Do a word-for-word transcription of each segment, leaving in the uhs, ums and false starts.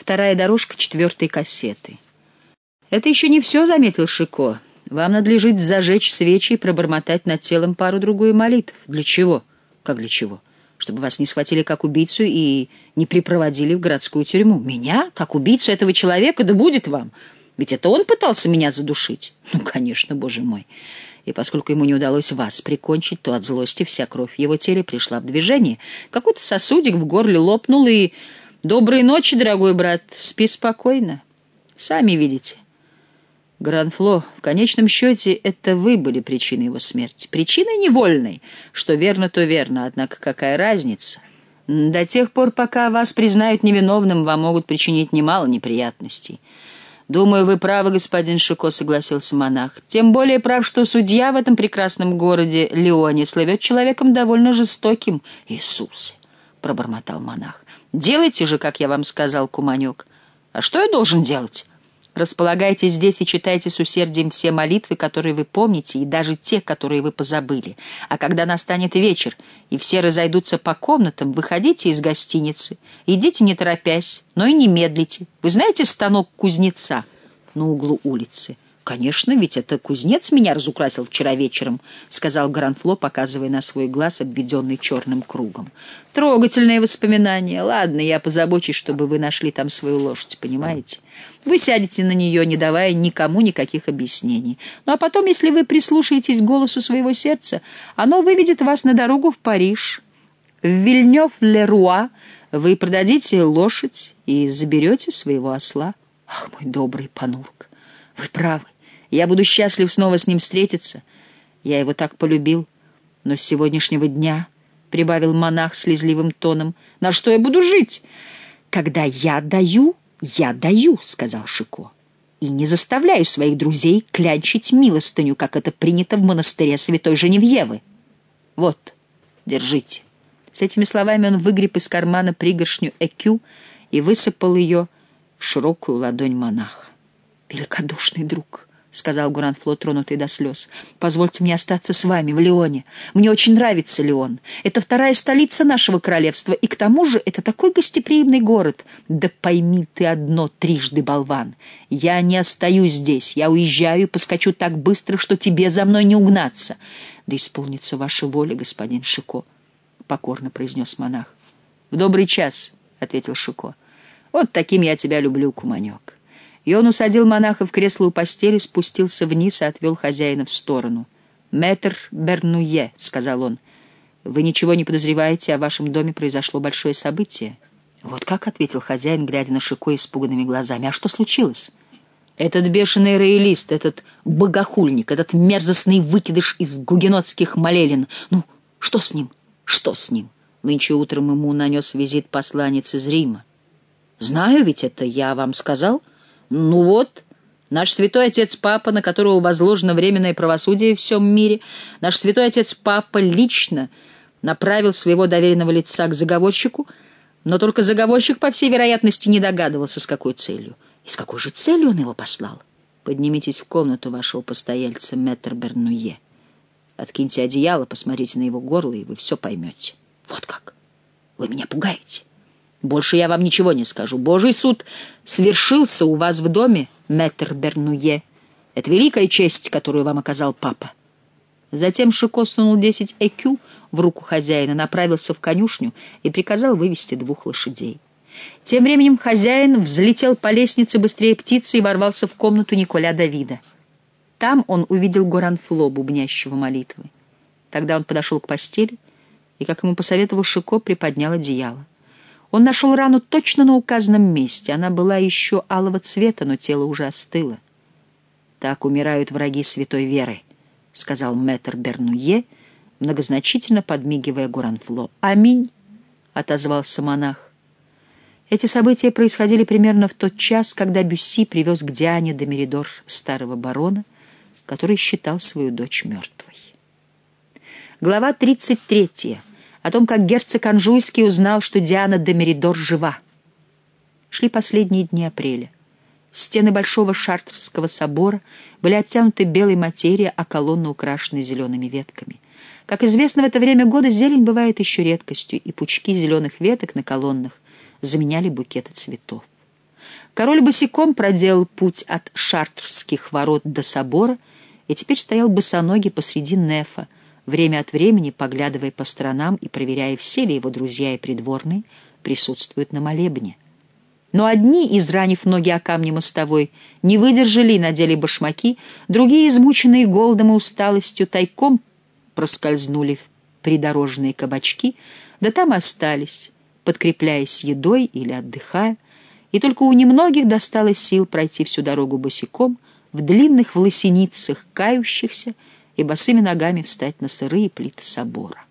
Вторая дорожка четвертой кассеты. «Это еще не все», — заметил Шико. «Вам надлежит зажечь свечи и пробормотать над телом пару-другую молитв». «Для чего?» «Как для чего?» «Чтобы вас не схватили как убийцу и не припроводили в городскую тюрьму». «Меня? Как убийцу этого человека? Да будет вам! Ведь это он пытался меня задушить». «Ну, конечно, боже мой». И поскольку ему не удалось вас прикончить, то от злости вся кровь в его теле пришла в движение. Какой-то сосудик в горле лопнул, и... «Доброй ночи, дорогой брат, спи спокойно. Сами видите». Гранфло, в конечном счете, это вы были причиной его смерти. Причиной невольной. Что верно, то верно, однако какая разница? До тех пор, пока вас признают невиновным, вам могут причинить немало неприятностей. «Думаю, вы правы, господин Шико», — согласился монах. «Тем более прав, что судья в этом прекрасном городе Лионе слывет человеком довольно жестоким». «Иисусе!» — пробормотал монах. «Делайте же, как я вам сказал, куманек». «А что я должен делать?» «Располагайтесь здесь и читайте с усердием все молитвы, которые вы помните, и даже те, которые вы позабыли. А когда настанет вечер, и все разойдутся по комнатам, выходите из гостиницы. Идите не торопясь, но и не медлите. Вы знаете станок кузнеца на углу улицы?» «Конечно, ведь это кузнец меня разукрасил вчера вечером», — сказал Гранфло, показывая на свой глаз, обведенный черным кругом. «Трогательные воспоминания. Ладно, я позабочусь, чтобы вы нашли там свою лошадь, понимаете? Вы сядете на нее, не давая никому никаких объяснений. Ну а потом, если вы прислушаетесь к голосу своего сердца, оно выведет вас на дорогу в Париж. В Вильнёв-ле-Руа вы продадите лошадь и заберете своего осла». «Ах, мой добрый Панурк, вы правы. Я буду счастлив снова с ним встретиться. Я его так полюбил. Но с сегодняшнего дня, — прибавил монах слезливым тоном, — на что я буду жить? Когда я даю, я даю, — сказал Шико, — и не заставляю своих друзей клянчить милостыню, как это принято в монастыре святой Женевьевы. Вот, держите». С этими словами он выгреб из кармана пригоршню экю и высыпал ее в широкую ладонь монаха. «Великодушный друг», — сказал Гранфло, тронутый до слез, — «позвольте мне остаться с вами в Лионе. Мне очень нравится Лион. Это вторая столица нашего королевства, и к тому же это такой гостеприимный город. Да пойми ты одно, трижды болван. Я не остаюсь здесь. Я уезжаю и поскочу так быстро, что тебе за мной не угнаться». «Да исполнится ваша воля, господин Шико», — покорно произнес монах. «В добрый час», — ответил Шико. «Вот таким я тебя люблю, куманек». И он усадил монаха в кресло у постели, спустился вниз и отвел хозяина в сторону. «Мэтр Бернуе», — сказал он, — «вы ничего не подозреваете, о вашем доме произошло большое событие». «Вот как», — ответил хозяин, глядя на Шико испуганными глазами. «А что случилось?» «Этот бешеный роялист, этот богохульник, этот мерзостный выкидыш из гугенотских молелин. Ну, что с ним? Что с ним? Нынче утром ему нанес визит посланец из Рима». «Знаю, ведь это я вам сказал». «Ну вот, наш святой отец-папа, на которого возложено временное правосудие в всем мире, наш святой отец-папа лично направил своего доверенного лица к заговорщику, но только заговорщик, по всей вероятности, не догадывался, с какой целью. И с какой же целью он его послал? Поднимитесь в комнату вашего постояльца, мэтр Бернуе. Откиньте одеяло, посмотрите на его горло, и вы все поймете». «Вот как? Вы меня пугаете». «Больше я вам ничего не скажу. Божий суд свершился у вас в доме, мэтр Бернуе. Это великая честь, которую вам оказал папа». Затем Шико сунул десять экю в руку хозяина, направился в конюшню и приказал вывести двух лошадей. Тем временем хозяин взлетел по лестнице быстрее птицы и ворвался в комнату Николя Давида. Там он увидел Гранфло, бубнящего молитвы. Тогда он подошел к постели и, как ему посоветовал Шико, приподнял одеяло. Он нашел рану точно на указанном месте. Она была еще алого цвета, но тело уже остыло. «Так умирают враги святой веры», — сказал мэтр Бернуе, многозначительно подмигивая Гранфло. «Аминь», — отозвался монах. Эти события происходили примерно в тот час, когда Бюсси привез к Диане де Меридор старого барона, который считал свою дочь мертвой. Глава тридцать третья. О том, как герцог Анжуйский узнал, что Диана де Меридор жива. Шли последние дни апреля. Стены Большого Шартрского собора были обтянуты белой материей, а колонны украшены зелеными ветками. Как известно, в это время года зелень бывает еще редкостью, и пучки зеленых веток на колоннах заменяли букеты цветов. Король босиком проделал путь от Шартрских ворот до собора и теперь стоял босоногий посреди нефа, время от времени поглядывая по сторонам и проверяя, все ли его друзья и придворные присутствуют на молебне. Но одни, изранив ноги о камни мостовой, не выдержали и надели башмаки, другие, измученные голодом и усталостью, тайком проскользнули в придорожные кабачки, да там остались, подкрепляясь едой или отдыхая, и только у немногих досталось сил пройти всю дорогу босиком, в длинных власеницах кающихся и босыми ногами встать на сырые плиты собора.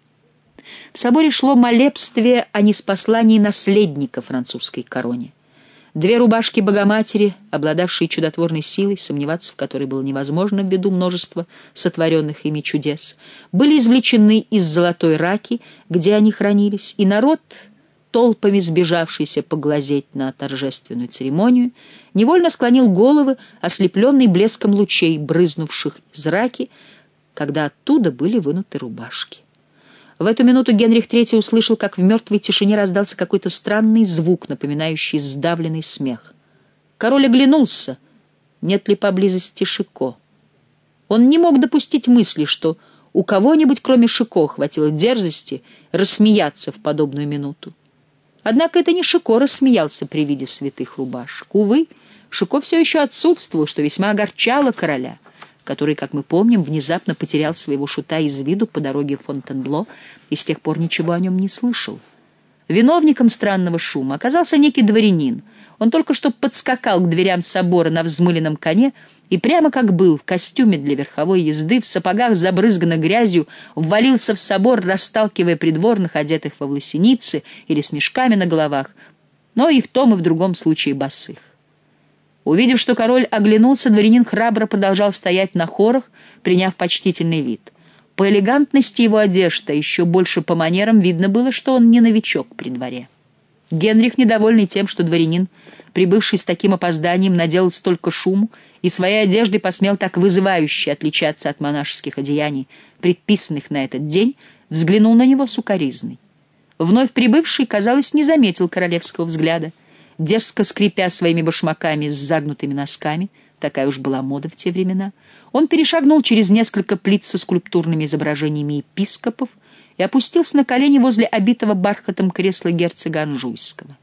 В соборе шло молебствие о ниспослании наследника французской короне. Две рубашки Богоматери, обладавшие чудотворной силой, сомневаться в которой было невозможно ввиду множества сотворенных ими чудес, были извлечены из золотой раки, где они хранились, и народ, толпами сбежавшийся поглазеть на торжественную церемонию, невольно склонил головы, ослепленный блеском лучей, брызнувших из раки, когда оттуда были вынуты рубашки. В эту минуту Генрих третий услышал, как в мертвой тишине раздался какой-то странный звук, напоминающий сдавленный смех. Король оглянулся, нет ли поблизости Шико. Он не мог допустить мысли, что у кого-нибудь, кроме Шико, хватило дерзости рассмеяться в подобную минуту. Однако это не Шико рассмеялся при виде святых рубашек. Увы, Шико все еще отсутствовал, что весьма огорчало короля, который, как мы помним, внезапно потерял своего шута из виду по дороге в Фонтенбло и с тех пор ничего о нем не слышал. Виновником странного шума оказался некий дворянин. Он только что подскакал к дверям собора на взмыленном коне и прямо как был, в костюме для верховой езды, в сапогах, забрызганных грязью, ввалился в собор, расталкивая придворных, одетых во власеницы или с мешками на головах, но и в том и в другом случае босых. Увидев, что король оглянулся, дворянин храбро продолжал стоять на хорах, приняв почтительный вид. По элегантности его одежды, а еще больше по манерам, видно было, что он не новичок при дворе. Генрих, недовольный тем, что дворянин, прибывший с таким опозданием, наделал столько шуму и своей одеждой посмел так вызывающе отличаться от монашеских одеяний, предписанных на этот день, взглянул на него с укоризной. Вновь прибывший, казалось, не заметил королевского взгляда. Дерзко скрипя своими башмаками с загнутыми носками, такая уж была мода в те времена, он перешагнул через несколько плит со скульптурными изображениями епископов и опустился на колени возле обитого бархатом кресла герцога Анжуйского.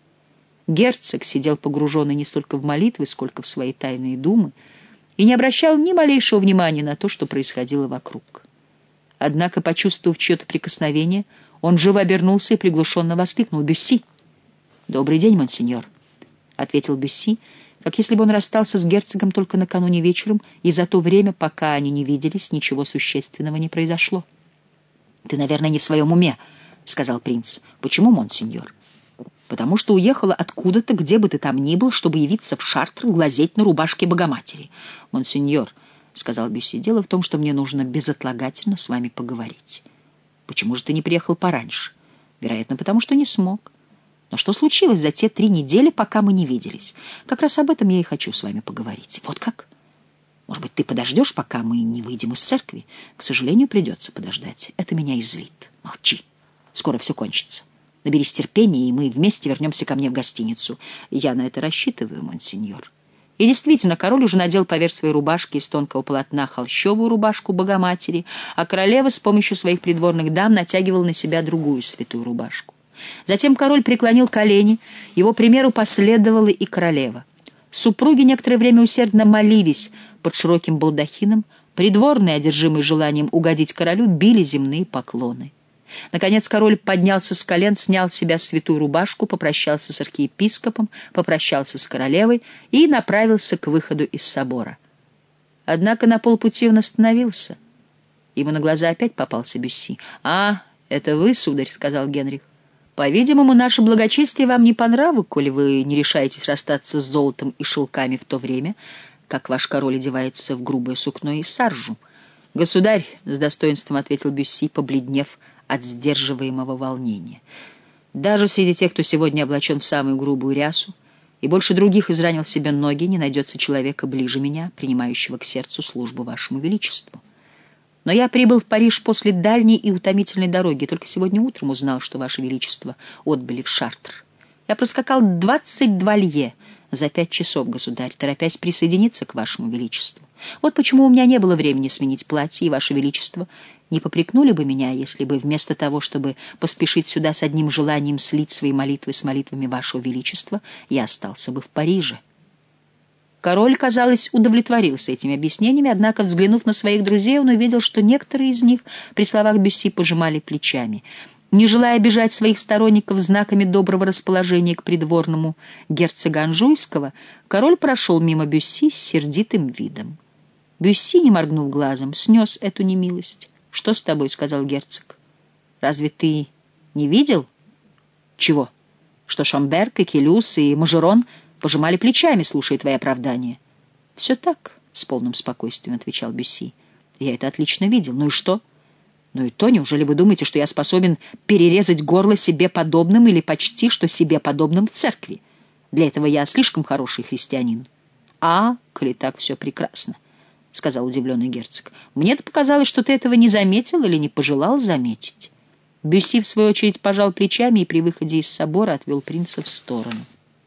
Герцог сидел погруженный не столько в молитвы, сколько в свои тайные думы, и не обращал ни малейшего внимания на то, что происходило вокруг. Однако, почувствовав чье-то прикосновение, он живо обернулся и приглушенно воскликнул: «Бюсси!» «Добрый день, монсеньор», — ответил Бюсси, как если бы он расстался с герцогом только накануне вечером, и за то время, пока они не виделись, ничего существенного не произошло. «Ты, наверное, не в своем уме», — сказал принц. «Почему, монсеньор?» «Потому что уехала откуда-то, где бы ты там ни был, чтобы явиться в Шартр глазеть на рубашке Богоматери». «Монсеньор», — сказал Бюсси, — «дело в том, что мне нужно безотлагательно с вами поговорить». «Почему же ты не приехал пораньше?» «Вероятно, потому что не смог». «Но что случилось за те три недели, пока мы не виделись? Как раз об этом я и хочу с вами поговорить». «Вот как? Может быть, ты подождешь, пока мы не выйдем из церкви?» «К сожалению, придется подождать. Это меня извит». «Молчи. Скоро все кончится. Наберись терпения, и мы вместе вернемся ко мне в гостиницу. Я на это рассчитываю, монсеньор». И действительно, король уже надел поверх своей рубашки из тонкого полотна холщовую рубашку Богоматери, а королева с помощью своих придворных дам натягивала на себя другую святую рубашку. Затем король преклонил колени, его примеру последовала и королева. Супруги некоторое время усердно молились под широким балдахином, придворные, одержимые желанием угодить королю, били земные поклоны. Наконец король поднялся с колен, снял с себя святую рубашку, попрощался с архиепископом, попрощался с королевой и направился к выходу из собора. Однако на полпути он остановился. Ему на глаза опять попался Бюсси. «А, это вы, сударь», — сказал Генрих. «По-видимому, наше благочестие вам не по нраву, коли вы не решаетесь расстаться с золотом и шелками в то время, как ваш король одевается в грубое сукно и саржу». «Государь», — с достоинством ответил Бюсси, побледнев от сдерживаемого волнения, «даже среди тех, кто сегодня облачен в самую грубую рясу и больше других изранил себе ноги, не найдется человека ближе меня, принимающего к сердцу службу вашему величеству. Но я прибыл в Париж после дальней и утомительной дороги, только сегодня утром узнал, что ваше величество отбыли в Шартр. Я проскакал двадцать два лье, За пять часов, государь, торопясь присоединиться к вашему величеству. Вот почему у меня не было времени сменить платье, и ваше величество не попрекнули бы меня, если бы вместо того, чтобы поспешить сюда с одним желанием слить свои молитвы с молитвами вашего величества, я остался бы в Париже». Король, казалось, удовлетворился этими объяснениями, однако, взглянув на своих друзей, он увидел, что некоторые из них при словах Бюсси пожимали плечами. Не желая обижать своих сторонников знаками доброго расположения к придворному герцога Анжуйского, король прошел мимо Бюсси с сердитым видом. Бюсси, не моргнув глазом, снес эту немилость. «Что с тобой?» — сказал герцог. «Разве ты не видел?» «Чего?» «Что Шамберг и Келюс и Мажерон пожимали плечами, слушая твои оправдания». «Все так», — с полным спокойствием отвечал Бюсси. «Я это отлично видел. Ну и что?» «Ну и то, неужели вы думаете, что я способен перерезать горло себе подобным или почти что себе подобным в церкви? Для этого я слишком хороший христианин». «А, коли так, все прекрасно», — сказал удивленный герцог. «Мне-то показалось, что ты этого не заметил или не пожелал заметить». Бюсси, в свою очередь, пожал плечами и при выходе из собора отвел принца в сторону.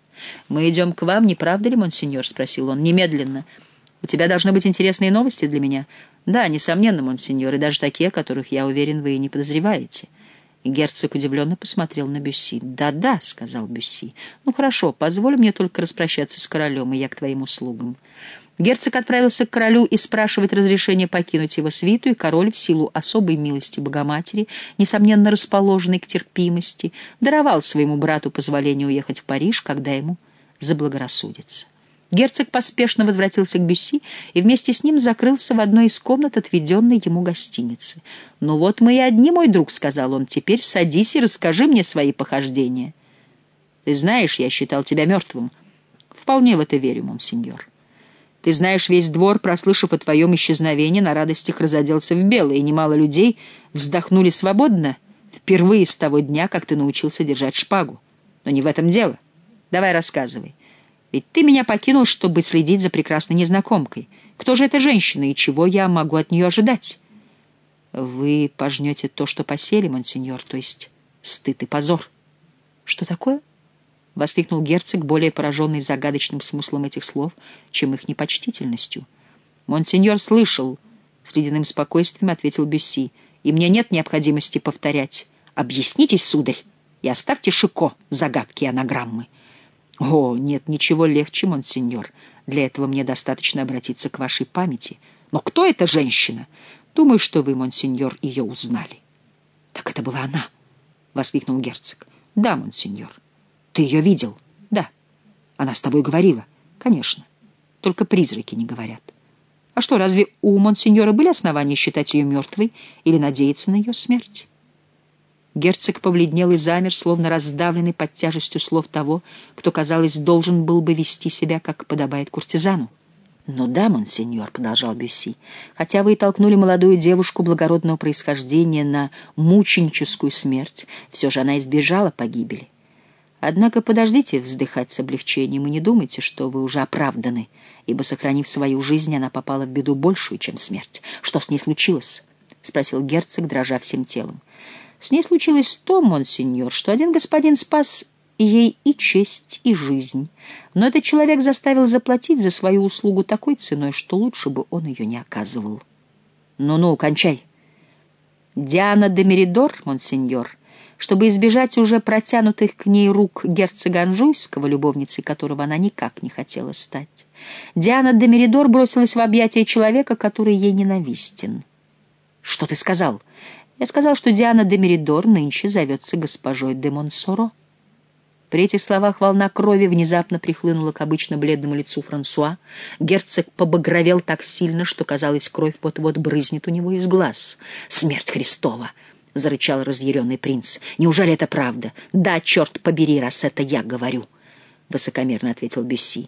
«Мы идем к вам, не правда ли, монсеньор?» — спросил он. «Немедленно. У тебя должны быть интересные новости для меня». «Да, несомненно, монсеньор, и даже такие, о которых, я уверен, вы и не подозреваете». И герцог удивленно посмотрел на Бюсси. «Да-да», — сказал Бюсси. «Ну хорошо, позволь мне только распрощаться с королем, и я к твоим услугам». Герцог отправился к королю и спрашивать разрешения покинуть его свиту, и король, в силу особой милости Богоматери, несомненно расположенной к терпимости, даровал своему брату позволение уехать в Париж, когда ему заблагорассудится. Герцог поспешно возвратился к Бюсси и вместе с ним закрылся в одной из комнат, отведенной ему гостиницы. «Ну вот мы и одни, мой друг», — сказал он, — «теперь садись и расскажи мне свои похождения». «Ты знаешь, я считал тебя мертвым». «Вполне в это верю, монсеньор». «Ты знаешь, весь двор, прослышав о твоем исчезновении, на радостях разоделся в белое, и немало людей вздохнули свободно впервые с того дня, как ты научился держать шпагу. Но не в этом дело. Давай рассказывай. Ведь ты меня покинул, чтобы следить за прекрасной незнакомкой. Кто же эта женщина, и чего я могу от нее ожидать?» «Вы пожнете то, что посели, монсеньор, то есть стыд и позор». «Что такое?» — воскликнул герцог, более пораженный загадочным смыслом этих слов, чем их непочтительностью. «Монсеньор слышал», — с ледяным спокойствием ответил Бюсси, — «и мне нет необходимости повторять. Объяснитесь, сударь, и оставьте Шико загадки и анаграммы». «О, нет ничего легче, монсеньор. Для этого мне достаточно обратиться к вашей памяти. Но кто эта женщина? Думаю, что вы, монсеньор, ее узнали». «Так это была она!» — воскликнул герцог. «Да, монсеньор». «Ты ее видел?» «Да». «Она с тобой говорила?» «Конечно. Только призраки не говорят». «А что, разве у монсеньора были основания считать ее мертвой или надеяться на ее смерть?» Герцог побледнел и замер, словно раздавленный под тяжестью слов того, кто, казалось, должен был бы вести себя, как подобает куртизану. «Ну да, монсеньор», — продолжал Бюсси, — «хотя вы и толкнули молодую девушку благородного происхождения на мученическую смерть, все же она избежала погибели. Однако подождите вздыхать с облегчением и не думайте, что вы уже оправданы, ибо, сохранив свою жизнь, она попала в беду большую, чем смерть. Что с ней случилось?» — спросил герцог, дрожа всем телом. «С ней случилось то, монсеньор, что один господин спас ей и честь, и жизнь, но этот человек заставил заплатить за свою услугу такой ценой, что лучше бы он ее не оказывал». «Ну-ну, кончай». «Диана де Меридор, монсеньор, чтобы избежать уже протянутых к ней рук герцога Анжуйского, любовницей которого она никак не хотела стать, Диана де Меридор бросилась в объятия человека, который ей ненавистен». «Что ты сказал?» «Я сказал, что Диана де Меридор нынче зовется госпожой де Монсоро». При этих словах волна крови внезапно прихлынула к обычно бледному лицу Франсуа. Герцог побагровел так сильно, что, казалось, кровь вот-вот брызнет у него из глаз. «Смерть Христова!» — зарычал разъяренный принц. «Неужели это правда?» «Да, черт побери, раз это я говорю», — высокомерно ответил Бюсси.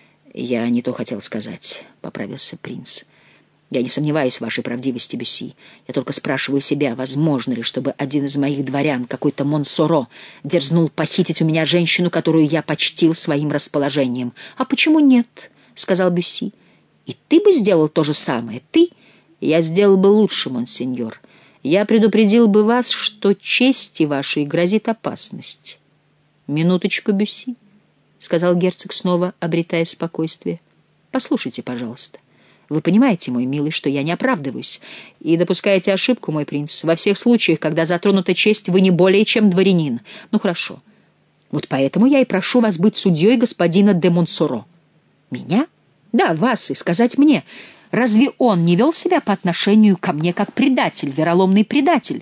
«Я не то хотел сказать», — поправился принц. «Я не сомневаюсь в вашей правдивости, Бюсси. Я только спрашиваю себя, возможно ли, чтобы один из моих дворян, какой-то Монсоро, дерзнул похитить у меня женщину, которую я почтил своим расположением?» «А почему нет?» — сказал Бюсси. «И ты бы сделал то же самое? Ты?» «Я сделал бы лучше, монсеньор. Я предупредил бы вас, что чести вашей грозит опасность». «Минуточку, Бюсси. — сказал герцог, снова обретая спокойствие. «Послушайте, пожалуйста. Вы понимаете, мой милый, что я не оправдываюсь, и допускаете ошибку, мой принц. Во всех случаях, когда затронута честь, вы не более чем дворянин. Ну, хорошо. Вот поэтому я и прошу вас быть судьей господина де Монсоро». «Меня? Да, вас, и сказать мне, разве он не вел себя по отношению ко мне как предатель, вероломный предатель?»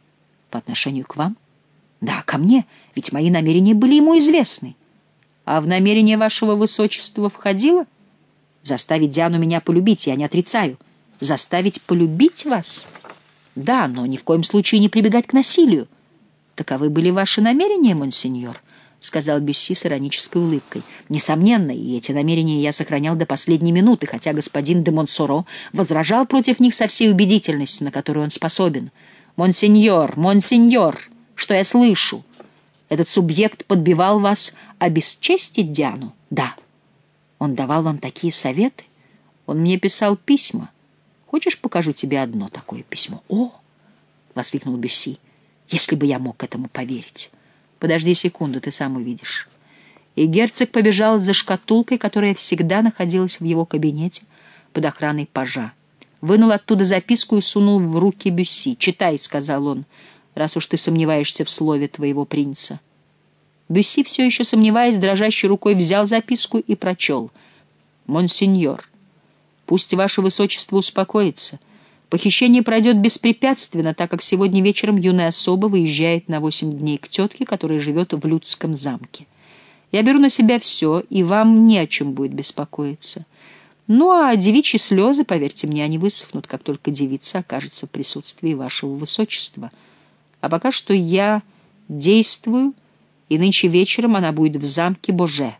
«По отношению к вам?» «Да, ко мне, ведь мои намерения были ему известны». «А в намерение вашего высочества входило?» «Заставить Диану меня полюбить, я не отрицаю. Заставить полюбить вас?» «Да, но ни в коем случае не прибегать к насилию». «Таковы были ваши намерения, монсеньор», — сказал Бюсси с иронической улыбкой. «Несомненно, и эти намерения я сохранял до последней минуты, хотя господин де Монсоро возражал против них со всей убедительностью, на которую он способен. Монсеньор, монсеньор, что я слышу? Этот субъект подбивал вас обесчестить Диану?» «Да». «Он давал вам такие советы? Он мне писал письма. Хочешь, покажу тебе одно такое письмо?» «О!» — воскликнул Бюсси. «Если бы я мог этому поверить!» «Подожди секунду, ты сам увидишь». И герцог побежал за шкатулкой, которая всегда находилась в его кабинете под охраной пажа. Вынул оттуда записку и сунул в руки Бюсси. «Читай», — сказал он, — «раз уж ты сомневаешься в слове твоего принца». Бюсси, все еще сомневаясь, дрожащей рукой взял записку и прочел. «Монсеньор, пусть ваше высочество успокоится. Похищение пройдет беспрепятственно, так как сегодня вечером юная особа выезжает на восемь дней к тетке, которая живет в Людском замке. Я беру на себя все, и вам не о чем будет беспокоиться. Ну, а девичьи слезы, поверьте мне, они высохнут, как только девица окажется в присутствии вашего высочества. А пока что я действую, и нынче вечером она будет в замке Боже.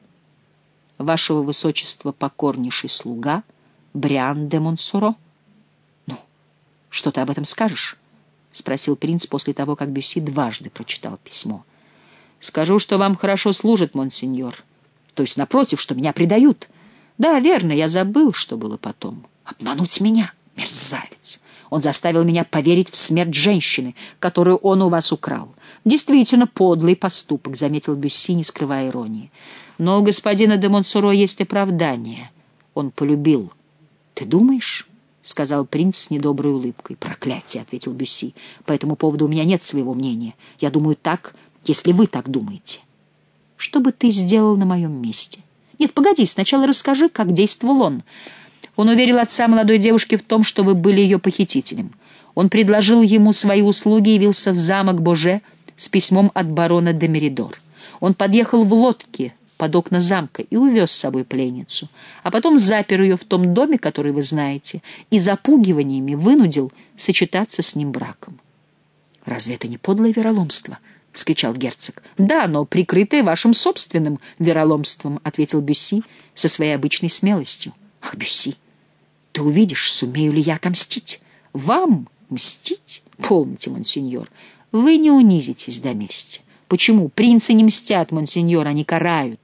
Вашего высочества покорнейший слуга Бриан де Монсоро». «Ну, что ты об этом скажешь?» — спросил принц после того, как Бюсси дважды прочитал письмо. «Скажу, что вам хорошо служат, монсеньор. То есть, напротив, что меня предают. Да, верно, я забыл, что было потом. Обмануть меня, мерзавец. Он заставил меня поверить в смерть женщины, которую он у вас украл. Действительно подлый поступок», — заметил Бюсси, не скрывая иронии. «Но у господина де Монсоро есть оправдание. Он полюбил». «Ты думаешь?» — сказал принц с недоброй улыбкой. «Проклятие», — ответил Бюсси. «По этому поводу у меня нет своего мнения. Я думаю так, если вы так думаете». «Что бы ты сделал на моем месте?» «Нет, погоди, сначала расскажи, как действовал он». Он уверил отца молодой девушки в том, что вы были ее похитителем. Он предложил ему свои услуги и явился в замок Боже с письмом от барона де Меридор. Он подъехал в лодке под окна замка и увез с собой пленницу, а потом запер ее в том доме, который вы знаете, и запугиваниями вынудил сочетаться с ним браком. «Разве это не подлое вероломство?» — вскричал герцог. «Да, но прикрытое вашим собственным вероломством», — ответил Бюсси со своей обычной смелостью. «Ах, Бюсси, ты увидишь, сумею ли я отомстить. Вам мстить? Помните, монсеньор, вы не унизитесь до мести. Почему? Принцы не мстят, монсеньор, они карают.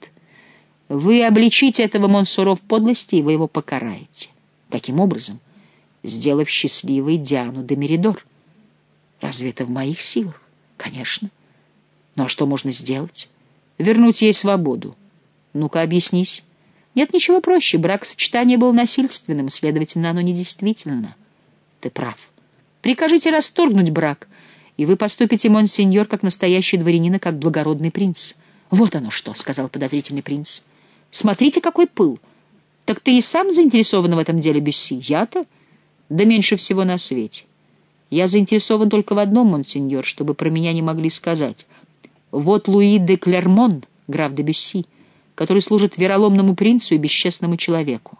Вы обличите этого Монсоро в подлости, и вы его покараете. Каким образом? Сделав счастливой Диану де Меридор. Разве это в моих силах? Конечно. Ну а что можно сделать? Вернуть ей свободу. Ну-ка, объяснись. Нет ничего проще. Бракосочетание было насильственным, следовательно, оно недействительно. Ты прав. Прикажите расторгнуть брак, и вы поступите, монсеньор, как настоящий дворянин и как благородный принц. Вот оно что, — сказал подозрительный принц. Смотрите, какой пыл. Так ты и сам заинтересован в этом деле, Бюсси? Я-то? Да меньше всего на свете. Я заинтересован только в одном, монсеньор, чтобы про меня не могли сказать. Вот Луи де Клермон, граф де Бюсси, который служит вероломному принцу и бесчестному человеку.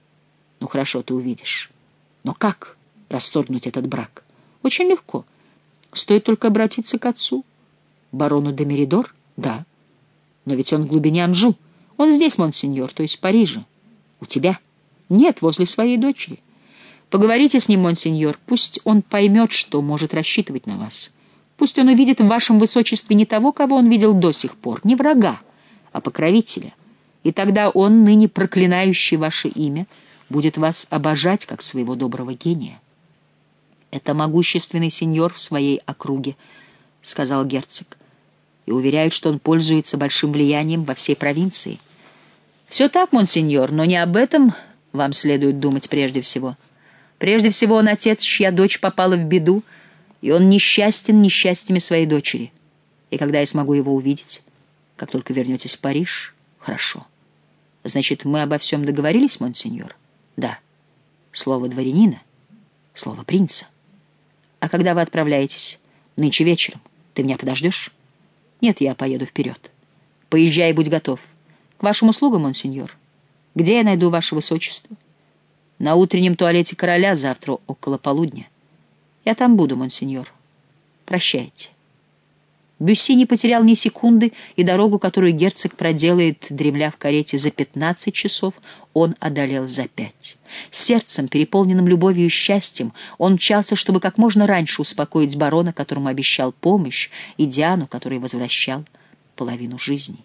Ну хорошо, ты увидишь. Но как расторгнуть этот брак? Очень легко. Стоит только обратиться к отцу. Барону де Меридор? Да. Но ведь он в глубине Анжу. Он здесь, монсеньор, то есть в Париже. У тебя? Нет, возле своей дочери. Поговорите с ним, монсеньор. Пусть он поймет, что может рассчитывать на вас. Пусть он увидит в вашем высочестве не того, кого он видел до сих пор, не врага, а покровителя. И тогда он, ныне проклинающий ваше имя, будет вас обожать, как своего доброго гения. — Это могущественный сеньор в своей округе, — сказал герцог. и уверяют, что он пользуется большим влиянием во всей провинции. Все так, монсеньор, но не об этом вам следует думать прежде всего. Прежде всего он отец, чья дочь попала в беду, и он несчастен несчастьями своей дочери. И когда я смогу его увидеть? Как только вернетесь в Париж? Хорошо. Значит, мы обо всем договорились, монсеньор? Да. Слово дворянина, слово принца. А когда вы отправляетесь? Нынче вечером. Ты меня подождешь? Нет, я поеду вперед. Поезжай и будь готов. К вашим услугам, монсеньор. Где я найду ваше высочество? На утреннем туалете короля завтра около полудня. Я там буду, монсеньор. Прощайте. Бюсси не потерял ни секунды, и дорогу, которую герцог проделает, дремля в карете за пятнадцать часов, он одолел за пять. Сердцем, переполненным любовью и счастьем, он мчался, чтобы как можно раньше успокоить барона, которому обещал помощь, и Диану, которой возвращал половину жизни.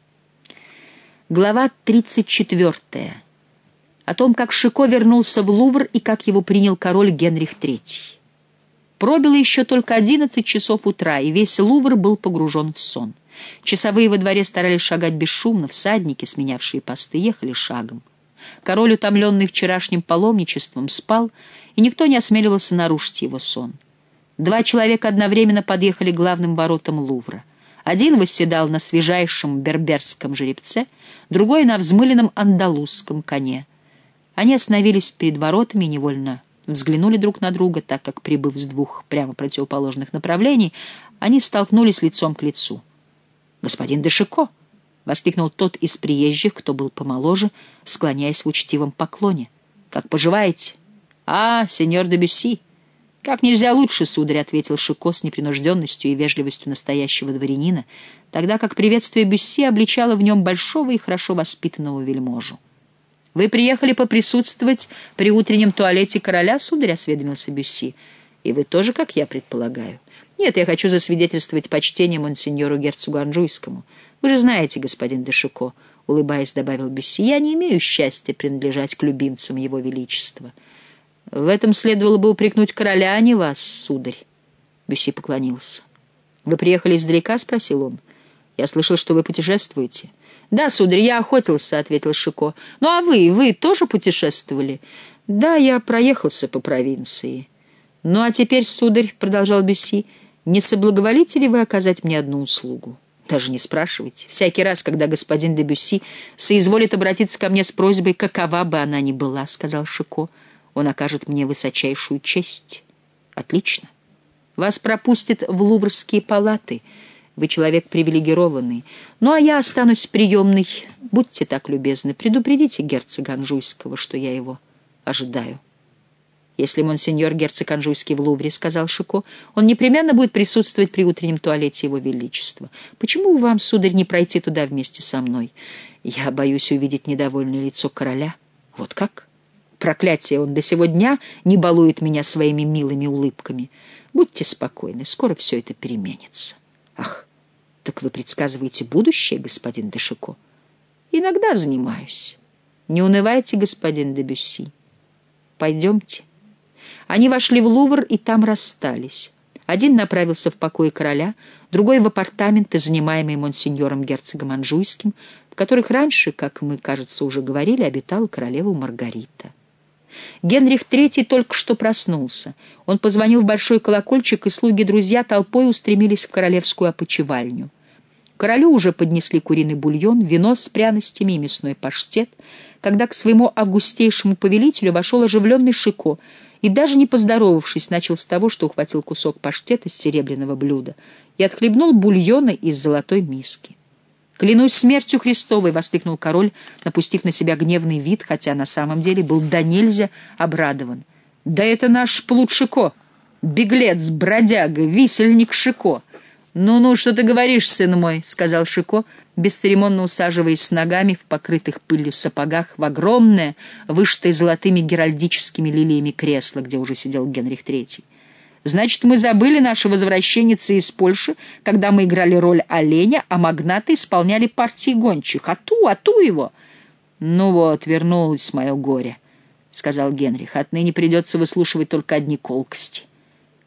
Глава тридцать четвертая. О том, как Шико вернулся в Лувр и как его принял король Генрих третий. Пробило еще только одиннадцать часов утра, и весь Лувр был погружен в сон. Часовые во дворе старались шагать бесшумно, всадники, сменявшие посты, ехали шагом. Король, утомленный вчерашним паломничеством, спал, и никто не осмеливался нарушить его сон. Два человека одновременно подъехали к главным воротам Лувра. Один восседал на свежайшем берберском жеребце, другой — на взмыленном андалузском коне. Они остановились перед воротами и невольно взглянули друг на друга, так как, прибыв с двух прямо противоположных направлений, они столкнулись лицом к лицу. «Господин де Шико!» — воскликнул тот из приезжих, кто был помоложе, склоняясь в учтивом поклоне. «Как поживаете?» «А, сеньор де Бюсси!» «Как нельзя лучше, сударь», — ответил Шико с непринужденностью и вежливостью настоящего дворянина, тогда как приветствие Бюсси обличало в нем большого и хорошо воспитанного вельможу. «Вы приехали поприсутствовать при утреннем туалете короля, сударь?» — осведомился Бюсси. «И вы тоже, как я предполагаю?» «Нет, я хочу засвидетельствовать почтение монсеньору герцогу Анжуйскому. Вы же знаете, господин де Шико», — улыбаясь, добавил Бюсси, — «я не имею счастья принадлежать к любимцам его величества». «В этом следовало бы упрекнуть короля, а не вас, сударь». Бюсси поклонился. «Вы приехали издалека?» — спросил он. «Я слышал, что вы путешествуете». «Да, сударь, я охотился», — ответил Шико. «Ну а вы, вы тоже путешествовали?» «Да, я проехался по провинции». «Ну а теперь, сударь», — продолжал Бюсси, — «не соблаговолите ли вы оказать мне одну услугу?» «Даже не спрашивайте. Всякий раз, когда господин де Бюсси соизволит обратиться ко мне с просьбой, какова бы она ни была, — сказал Шико, — он окажет мне высочайшую честь». «Отлично. Вас пропустят в луврские палаты. Вы человек привилегированный. Ну, а я останусь приемной. Будьте так любезны, предупредите герцога Анжуйского, что я его ожидаю». «Если монсеньор герцог Анжуйский в Лувре, — сказал Шико, — он непременно будет присутствовать при утреннем туалете его величества. Почему вам, сударь, не пройти туда вместе со мной? Я боюсь увидеть недовольное лицо короля». «Вот как? Проклятие, он до сего дня не балует меня своими милыми улыбками. Будьте спокойны, скоро все это переменится». «Ах, так вы предсказываете будущее, господин де Шико?» «Иногда занимаюсь. Не унывайте, господин де Бюсси. Пойдемте». Они вошли в Лувр и там расстались. Один направился в покои короля, другой — в апартаменты, занимаемые монсеньором герцогом Анжуйским, в которых раньше, как мы, кажется, уже говорили, обитала королева Маргарита. Генрих третий только что проснулся. Он позвонил в большой колокольчик, и слуги-друзья толпой устремились в королевскую опочивальню. Королю уже поднесли куриный бульон, вино с пряностями и мясной паштет, когда к своему августейшему повелителю вошел оживленный Шико и, даже не поздоровавшись, начал с того, что ухватил кусок паштета с серебряного блюда и отхлебнул бульона из золотой миски. «Клянусь смертью Христовой!» — воскликнул король, напустив на себя гневный вид, хотя на самом деле был до нельзя обрадован. «Да это наш плут Шико! Беглец, бродяга, висельник Шико!» «Ну-ну, что ты говоришь, сын мой?» — сказал Шико, бесцеремонно усаживаясь с ногами в покрытых пылью сапогах в огромное, вышитое золотыми геральдическими лилиями кресло, где уже сидел Генрих третий. «Значит, мы забыли наше возвращенницы из Польши, когда мы играли роль оленя, а магнаты исполняли партии гончих. Ату, ату его!» «Ну вот, вернулось мое горе», — сказал Генрих. «Отныне придется выслушивать только одни колкости».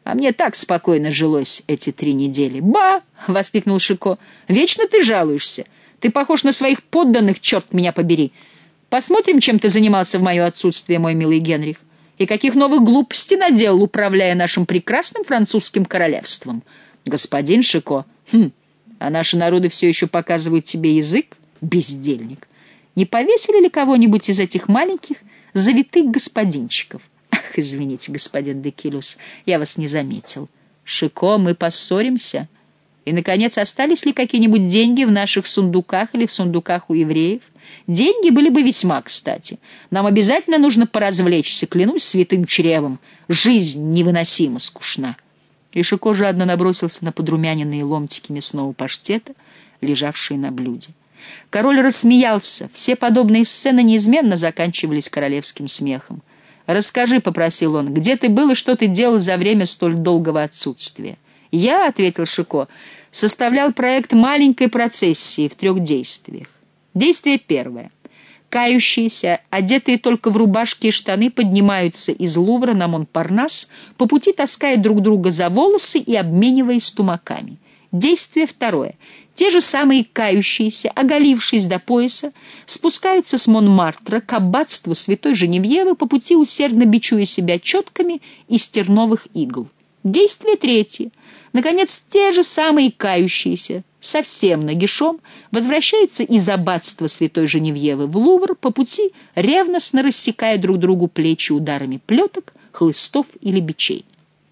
А мне так спокойно жилось эти три недели. «Ба!» — воскликнул Шико. «Вечно ты жалуешься. Ты похож на своих подданных, черт меня побери. Посмотрим, чем ты занимался в мое отсутствие, мой милый Генрих, и каких новых глупостей наделал, управляя нашим прекрасным французским королевством. Господин Шико, хм, а наши народы все еще показывают тебе язык, бездельник. Не повесили ли кого-нибудь из этих маленьких завитых господинчиков? Ах, извините, господин де Килюс, я вас не заметил. Шико, мы поссоримся. И, наконец, остались ли какие-нибудь деньги в наших сундуках или в сундуках у евреев? Деньги были бы весьма кстати. Нам обязательно нужно поразвлечься, клянусь святым чревом. Жизнь невыносимо скучна». И Шико жадно набросился на подрумяненные ломтики мясного паштета, лежавшие на блюде. Король рассмеялся. Все подобные сцены неизменно заканчивались королевским смехом. «Расскажи», — попросил он, — «где ты был и что ты делал за время столь долгого отсутствия?» «Я», — ответил Шико, — «составлял проект маленькой процессии в трех действиях. Действие первое. Кающиеся, одетые только в рубашки и штаны, поднимаются из Лувра на Монпарнас, по пути таская друг друга за волосы и обмениваясь тумаками. Действие второе. Те же самые кающиеся, оголившись до пояса, спускаются с Монмартра к аббатству святой Женевьевы, по пути усердно бичуя себя четками из терновых игл. Действие третье. Наконец, те же самые кающиеся, совсем нагишом, возвращаются из аббатства святой Женевьевы в Лувр, по пути ревностно рассекая друг другу плечи ударами плеток, хлыстов или бичей.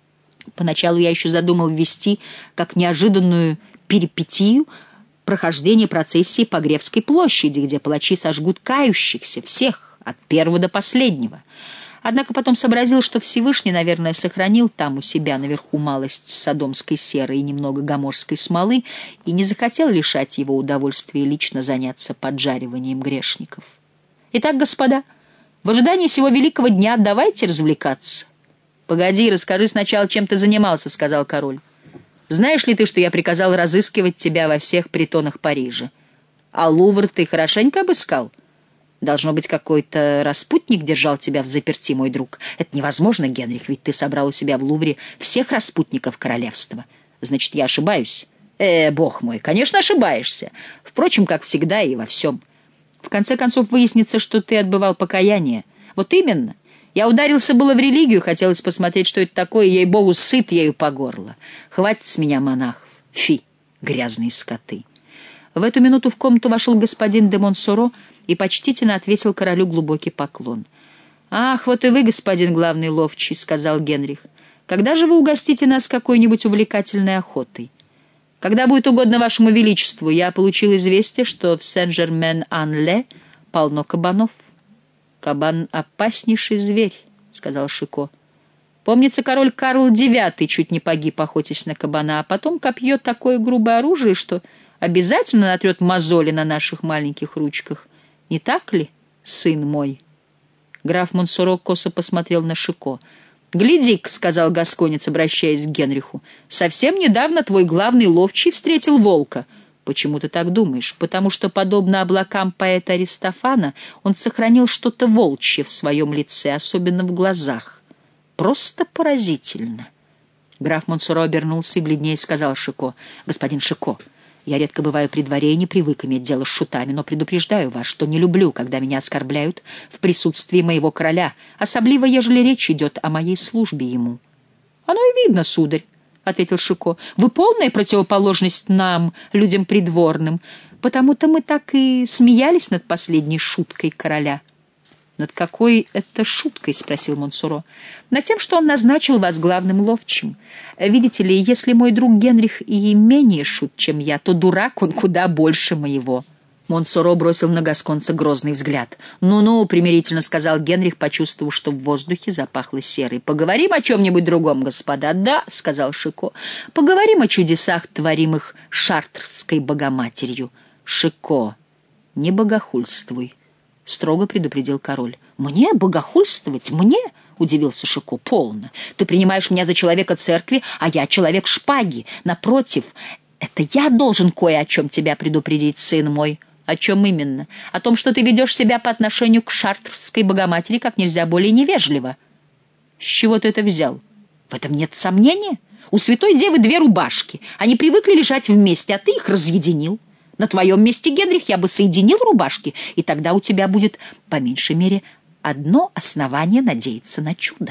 Поначалу я еще задумал ввести как неожиданную перипетию прохождение процессии по Гревской площади, где палачи сожгут кающихся, всех, от первого до последнего. Однако потом сообразил, что Всевышний, наверное, сохранил там у себя наверху малость содомской серы и немного гоморской смолы и не захотел лишать его удовольствия лично заняться поджариванием грешников. Итак, господа, в ожидании сего великого дня давайте развлекаться. — Погоди, расскажи сначала, чем ты занимался, — сказал король. — Знаешь ли ты, что я приказал разыскивать тебя во всех притонах Парижа? А Лувр ты хорошенько обыскал? Должно быть, какой-то распутник держал тебя в заперти, мой друг. Это невозможно, Генрих, ведь ты собрал у себя в Лувре всех распутников королевства. Значит, я ошибаюсь? Э, бог мой, конечно, ошибаешься. Впрочем, как всегда и во всем. В конце концов, выяснится, что ты отбывал покаяние. Вот именно. Я ударился было в религию, хотелось посмотреть, что это такое, ей-богу, сыт ею по горло. Хватит с меня монахов. Фи, грязные скоты. В эту минуту в комнату вошел господин де Монсоро и почтительно отвесил королю глубокий поклон. «Ах, вот и вы, господин главный ловчий», — сказал Генрих. «Когда же вы угостите нас какой-нибудь увлекательной охотой? Когда будет угодно вашему величеству, я получил известие, что в Сен-Жермен-Ан-Ле полно кабанов». «Кабан — опаснейший зверь», — сказал Шико. «Помнится, король Карл девятый чуть не погиб, охотясь на кабана, а потом копье такое грубое оружие, что обязательно натрет мозоли на наших маленьких ручках. Не так ли, сын мой?» Граф Монсоро косо посмотрел на Шико. «Гляди-ка», — сказал гасконец, обращаясь к Генриху, — «совсем недавно твой главный ловчий встретил волка». «Почему ты так думаешь?» «Потому что, подобно облакам поэта Аристофана, он сохранил что-то волчье в своем лице, особенно в глазах. Просто поразительно». Граф Монсоро обернулся и бледнее сказал Шико: «Господин Шико, я редко бываю при дворе и не привык иметь дело с шутами, но предупреждаю вас, что не люблю, когда меня оскорбляют в присутствии моего короля, особливо, ежели речь идет о моей службе ему». «Оно и видно, сударь», — ответил Шико. «Вы полная противоположность нам, людям придворным. Потому-то мы так и смеялись над последней шуткой короля». «Над какой это шуткой?» — спросил Монсоро. «Над тем, что он назначил вас главным ловчим. Видите ли, если мой друг Генрих и менее шут, чем я, то дурак он куда больше моего». Монсоро бросил на гасконца грозный взгляд. «Ну-ну», — примирительно сказал Генрих, почувствовав, что в воздухе запахло серой. «Поговорим о чем-нибудь другом, господа». «Да», — сказал Шико, — «поговорим о чудесах, творимых шартрской богоматерью». «Шико, не богохульствуй», — строго предупредил король. «Мне богохульствовать? Мне?» — удивился Шико. «Полно. Ты принимаешь меня за человека церкви, а я человек шпаги. Напротив, это я должен кое о чем тебя предупредить, сын мой». «О чем именно?» «О том, что ты ведешь себя по отношению к шартрской богоматери как нельзя более невежливо». «С чего ты это взял?» В этом нет сомнения. У святой девы две рубашки. Они привыкли лежать вместе, а ты их разъединил. На твоем месте, Генрих, я бы соединил рубашки, и тогда у тебя будет, по меньшей мере, одно основание надеяться на чудо.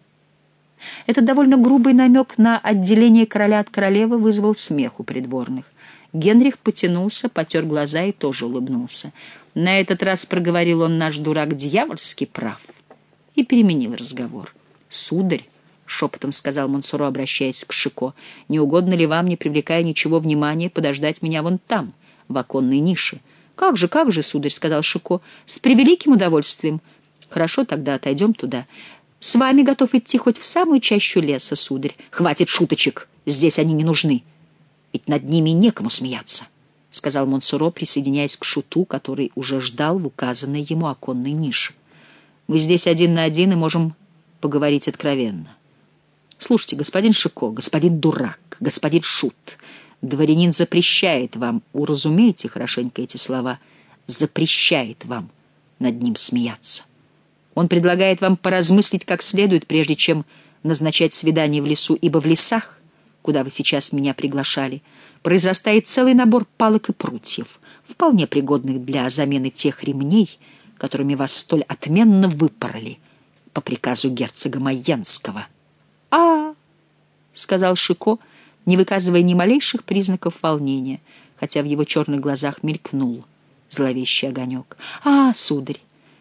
Этот довольно грубый намек на отделение короля от королевы вызвал смех у придворных. Генрих потянулся, потер глаза и тоже улыбнулся. На этот раз, проговорил он, наш дурак дьявольски прав. И переменил разговор. «Сударь», — шепотом сказал Монсоро, обращаясь к Шико, — «не угодно ли вам, не привлекая ничего внимания, подождать меня вон там, в оконной нише?» «Как же, как же, сударь», — сказал Шико, — «с превеликим удовольствием». «Хорошо, тогда отойдем туда. С вами готов идти хоть в самую чащу леса, сударь. Хватит шуточек, здесь они не нужны. Ведь над ними некому смеяться», — сказал Монсоро, присоединяясь к шуту, который уже ждал в указанной ему оконной нише. «Мы здесь один на один и можем поговорить откровенно. Слушайте, господин Шико, господин дурак, господин шут, дворянин запрещает вам, уразумейте хорошенько эти слова, запрещает вам над ним смеяться. Он предлагает вам поразмыслить как следует, прежде чем назначать свидание в лесу, ибо в лесах, куда вы сейчас меня приглашали, произрастает целый набор палок и прутьев, вполне пригодных для замены тех ремней, которыми вас столь отменно выпороли по приказу герцога Майенского. «А, — сказал Шико, не выказывая ни малейших признаков волнения, хотя в его черных глазах мелькнул зловещий огонек. — А, сударь,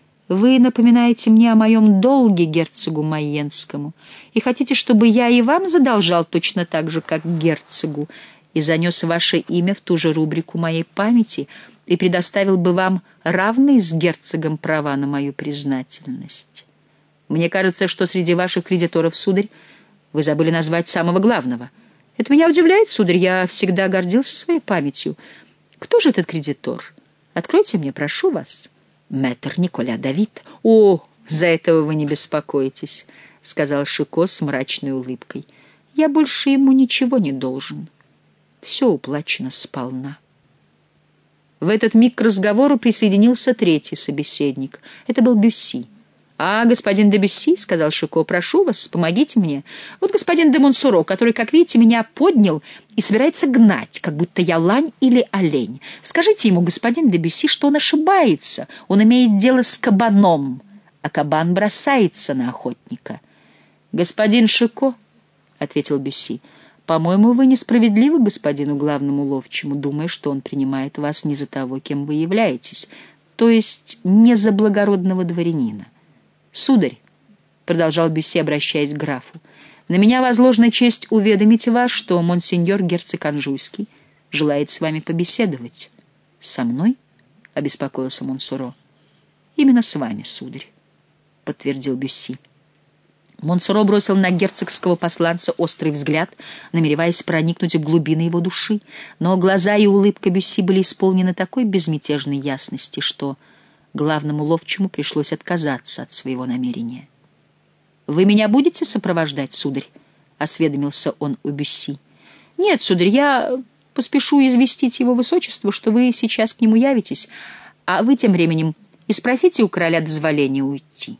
вы напоминаете мне о моем долге герцогу Майенскому и хотите, чтобы я и вам задолжал точно так же, как герцогу, и занес ваше имя в ту же рубрику моей памяти и предоставил бы вам равные с герцогом права на мою признательность. Мне кажется, что среди ваших кредиторов, сударь, вы забыли назвать самого главного. Это меня удивляет, сударь, я всегда гордился своей памятью. Кто же этот кредитор? Откройте мне, прошу вас». «Мэтр Николя Давид». «О, за этого вы не беспокойтесь», — сказал Шико с мрачной улыбкой. «Я больше ему ничего не должен. Все уплачено сполна». В этот миг к разговору присоединился третий собеседник. Это был Бюсси. «А, господин де Бюсси, — сказал Шико, — прошу вас, помогите мне. Вот господин де Монсоро, который, как видите, меня поднял и собирается гнать, как будто я лань или олень. Скажите ему, господин де Бюсси, что он ошибается. Он имеет дело с кабаном, а кабан бросается на охотника». «Господин Шико, — ответил Бюсси, — по-моему, вы несправедливы господину главному ловчему, думая, что он принимает вас не за того, кем вы являетесь, то есть не за благородного дворянина. Сударь, — продолжал Бюсси, обращаясь к графу, — на меня возложена честь уведомить вас, что монсеньор герцог Анжуйский желает с вами побеседовать». «Со мной?» — обеспокоился Монсоро. «Именно с вами, сударь», — подтвердил Бюсси. Монсоро бросил на герцогского посланца острый взгляд, намереваясь проникнуть в глубины его души, но глаза и улыбка Бюсси были исполнены такой безмятежной ясности, что главному ловчему пришлось отказаться от своего намерения. «Вы меня будете сопровождать, сударь?» — осведомился он у Бюсси. «Нет, сударь, я поспешу известить его высочество, что вы сейчас к нему явитесь, а вы тем временем и спросите у короля дозволения уйти».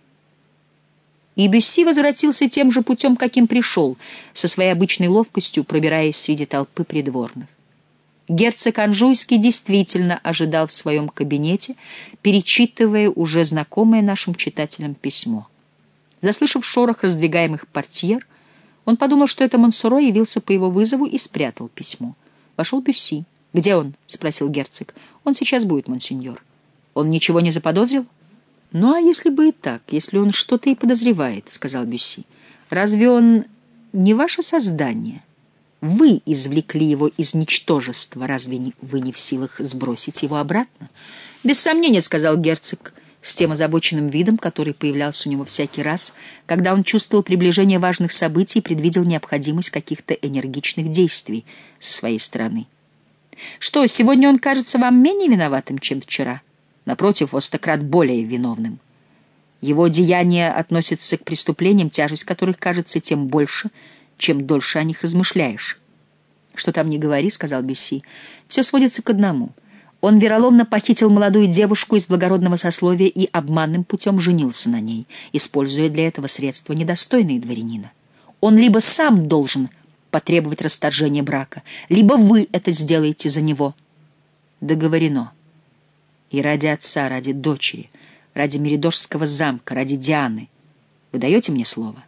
И Бюсси возвратился тем же путем, каким пришел, со своей обычной ловкостью пробираясь среди толпы придворных. Герцог Анжуйский действительно ожидал в своем кабинете, перечитывая уже знакомое нашим читателям письмо. Заслышав шорох раздвигаемых портьер, он подумал, что это Монсоро явился по его вызову, и спрятал письмо. Вошел Бюсси. «Где он?» — спросил герцог. «Он сейчас будет, монсеньор». «Он ничего не заподозрил?» «Ну, а если бы и так, если он что-то и подозревает», — сказал Бюсси. «Разве он не ваше создание? Вы извлекли его из ничтожества, разве не, вы не в силах сбросить его обратно?» «Без сомнения», — сказал герцог, с тем озабоченным видом, который появлялся у него всякий раз, когда он чувствовал приближение важных событий и предвидел необходимость каких-то энергичных действий со своей стороны. «Что, сегодня он кажется вам менее виноватым, чем вчера?» «Напротив, во сто крат более виновным. Его деяния относятся к преступлениям, тяжесть которых кажется тем больше, чем дольше о них размышляешь». «Что там не говори», — сказал Бюсси, — «все сводится к одному. Он вероломно похитил молодую девушку из благородного сословия и обманным путем женился на ней, используя для этого средства, недостойные дворянина. Он либо сам должен потребовать расторжения брака, либо вы это сделаете за него. Договорено. И ради отца, ради дочери, ради Меридорского замка, ради Дианы. Вы даете мне слово?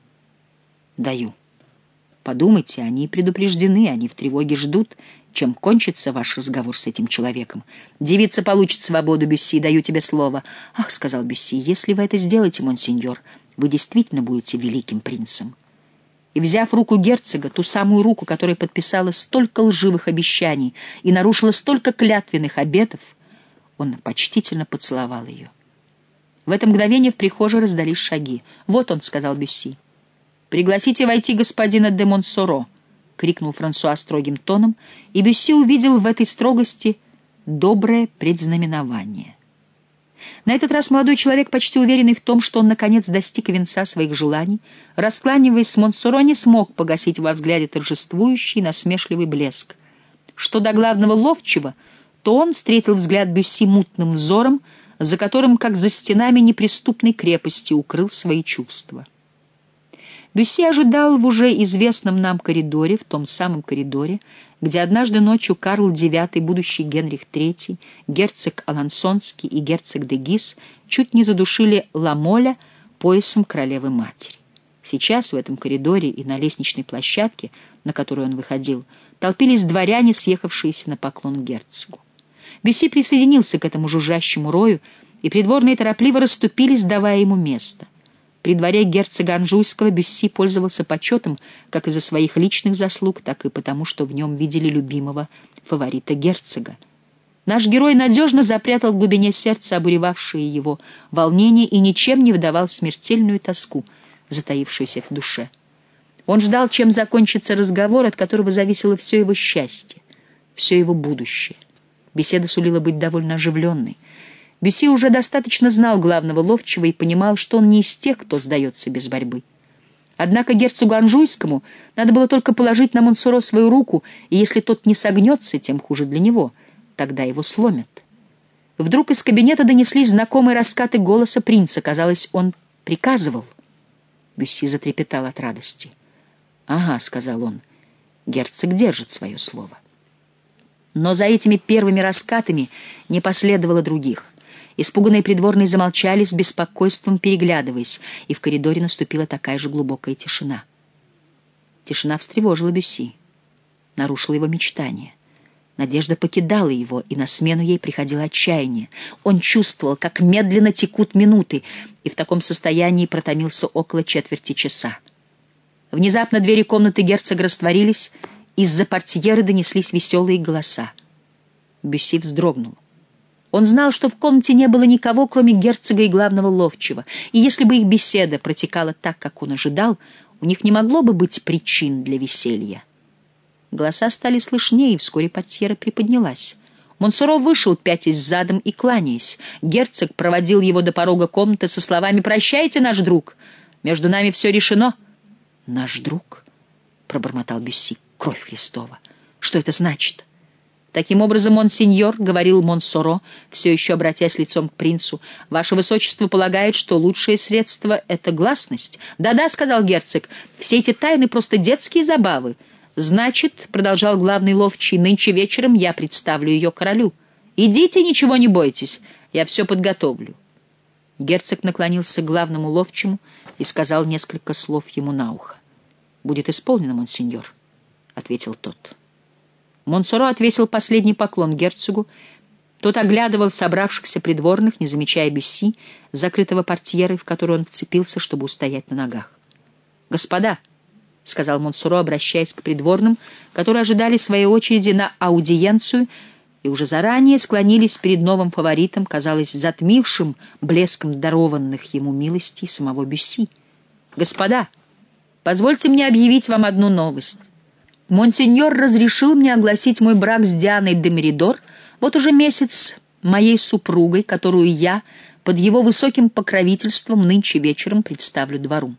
Даю. Подумайте, они предупреждены, они в тревоге ждут, чем кончится ваш разговор с этим человеком. Девица получит свободу, Бюсси, даю тебе слово. Ах, — сказал Бюсси, — если вы это сделаете, монсеньор, вы действительно будете великим принцем. И, взяв руку герцога, ту самую руку, которая подписала столько лживых обещаний и нарушила столько клятвенных обетов, он почтительно поцеловал ее. В это мгновение в прихожей раздались шаги. «Вот он», — сказал Бюсси. «Пригласите войти господина де Монсоро», — крикнул Франсуа строгим тоном, и Бюсси увидел в этой строгости доброе предзнаменование. На этот раз молодой человек, почти уверенный в том, что он наконец достиг венца своих желаний, раскланиваясь с Монсоро, не смог погасить во взгляде торжествующий насмешливый блеск. Что до главного ловчего, то он встретил взгляд Бюсси мутным взором, за которым, как за стенами неприступной крепости, укрыл свои чувства. Бюсси ожидал в уже известном нам коридоре, в том самом коридоре, где однажды ночью Карл девятый, будущий Генрих третий, герцог Алансонский и герцог де Гис чуть не задушили Ламоля поясом королевы-матери. Сейчас в этом коридоре и на лестничной площадке, на которую он выходил, толпились дворяне, съехавшиеся на поклон герцогу. Бюсси присоединился к этому жужжащему рою, и придворные торопливо расступились, давая ему место. При дворе герцога Анжуйского Бюсси пользовался почетом как из-за своих личных заслуг, так и потому, что в нем видели любимого фаворита герцога. Наш герой надежно запрятал в глубине сердца обуревавшие его волнения и ничем не выдавал смертельную тоску, затаившуюся в душе. Он ждал, чем закончится разговор, от которого зависело все его счастье, все его будущее. Беседа сулила быть довольно оживленной. Бюсси уже достаточно знал главного ловчего и понимал, что он не из тех, кто сдается без борьбы. Однако герцогу Анжуйскому надо было только положить на Монсоро свою руку, и если тот не согнется, тем хуже для него, тогда его сломят. Вдруг из кабинета донеслись знакомые раскаты голоса принца. Казалось, он приказывал. Бюсси затрепетал от радости. «Ага», — сказал он, — «герцог держит свое слово». Но за этими первыми раскатами не последовало других. Испуганные придворные замолчали с беспокойством, переглядываясь, и в коридоре наступила такая же глубокая тишина. Тишина встревожила Бюсси, нарушила его мечтания. Надежда покидала его, и на смену ей приходило отчаяние. Он чувствовал, как медленно текут минуты, и в таком состоянии протомился около четверти часа. Внезапно двери комнаты герцога растворились, из-за портьеры донеслись веселые голоса. Бюсси вздрогнул. Он знал, что в комнате не было никого, кроме герцога и главного ловчего, и если бы их беседа протекала так, как он ожидал, у них не могло бы быть причин для веселья. Голоса стали слышнее, и вскоре портьера приподнялась. Монсоро вышел, пятясь задом и кланяясь. Герцог проводил его до порога комнаты со словами «Прощайте, наш друг! Между нами все решено». «Наш друг?» — пробормотал Бюсси. «Кровь Христова! Что это значит?» «Таким образом, монсеньор, — говорил Монсоро, все еще обратясь лицом к принцу, — ваше высочество полагает, что лучшее средство — это гласность?» «Да-да, — сказал герцог, — все эти тайны — просто детские забавы. Значит, — продолжал главный ловчий, — нынче вечером я представлю ее королю. Идите, ничего не бойтесь, я все подготовлю». Герцог наклонился к главному ловчему и сказал несколько слов ему на ухо. «Будет исполнено, монсеньор», — ответил тот. Монсоро отвесил последний поклон герцогу. Тот оглядывал собравшихся придворных, не замечая Бюсси, закрытого портьерой, в которую он вцепился, чтобы устоять на ногах. «Господа», — сказал Монсоро, обращаясь к придворным, которые ожидали своей очереди на аудиенцию и уже заранее склонились перед новым фаворитом, казалось, затмившим блеском дарованных ему милостей самого Бюсси. «Господа, позвольте мне объявить вам одну новость. Монсеньор разрешил мне огласить мой брак с Дианой де Меридор, вот уже месяц моей супругой, которую я под его высоким покровительством нынче вечером представлю двору».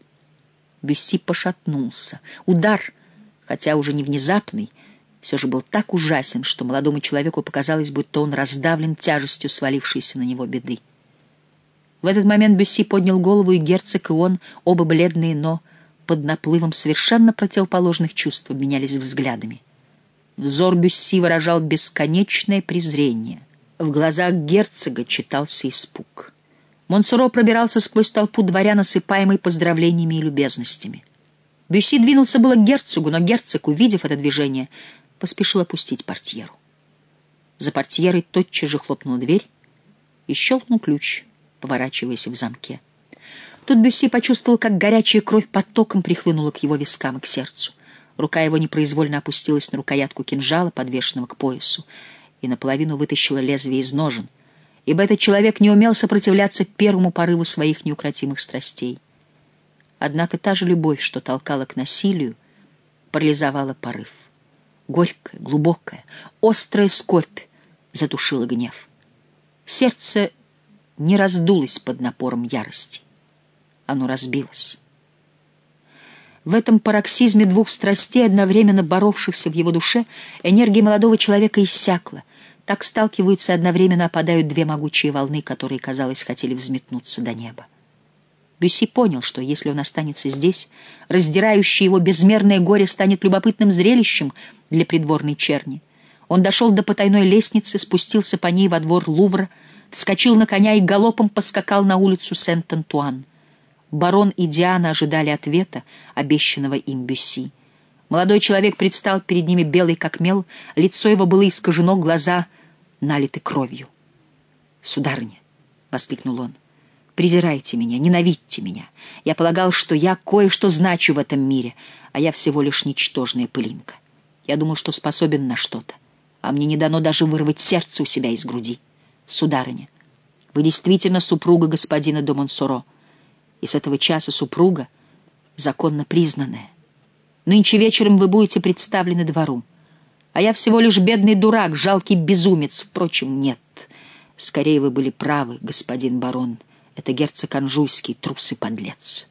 Бюсси пошатнулся. Удар, хотя уже не внезапный, все же был так ужасен, что молодому человеку показалось, будто он раздавлен тяжестью свалившейся на него беды. В этот момент Бюсси поднял голову, и герцог, и он, оба бледные, но под наплывом совершенно противоположных чувств обменялись взглядами. Взор Бюсси выражал бесконечное презрение. В глазах герцога читался испуг. Монсоро пробирался сквозь толпу дворян, осыпаемой поздравлениями и любезностями. Бюсси двинулся было к герцогу, но герцог, увидев это движение, поспешил опустить портьеру. За портьерой тотчас же хлопнула дверь и щелкнул ключ, поворачиваясь в замке. Тут Бюсси почувствовал, как горячая кровь потоком прихлынула к его вискам и к сердцу. Рука его непроизвольно опустилась на рукоятку кинжала, подвешенного к поясу, и наполовину вытащила лезвие из ножен, ибо этот человек не умел сопротивляться первому порыву своих неукротимых страстей. Однако та же любовь, что толкала к насилию, парализовала порыв. Горькая, глубокая, острая скорбь задушила гнев. Сердце не раздулось под напором ярости. Оно разбилось. В этом пароксизме двух страстей, одновременно боровшихся в его душе, энергия молодого человека иссякла. Так сталкиваются и одновременно опадают две могучие волны, которые, казалось, хотели взметнуться до неба. Бюсси понял, что если он останется здесь, раздирающее его безмерное горе станет любопытным зрелищем для придворной черни. Он дошел до потайной лестницы, спустился по ней во двор Лувра, вскочил на коня и галопом поскакал на улицу Сент-Антуан. Барон и Диана ожидали ответа, обещанного им Бюсси. Молодой человек предстал перед ними белый как мел, лицо его было искажено, глаза налиты кровью. «Сударыня», — воскликнул он, — «презирайте меня, ненавидьте меня. Я полагал, что я кое-что значу в этом мире, а я всего лишь ничтожная пылинка. Я думал, что способен на что-то, а мне не дано даже вырвать сердце у себя из груди. Сударыня, вы действительно супруга господина де Монсоро, и с этого часа супруга законно признанная. Нынче вечером вы будете представлены двору, а я всего лишь бедный дурак, жалкий безумец. Впрочем, нет, скорее вы были правы, господин барон. Это герцог Анжуйский, трус и подлец».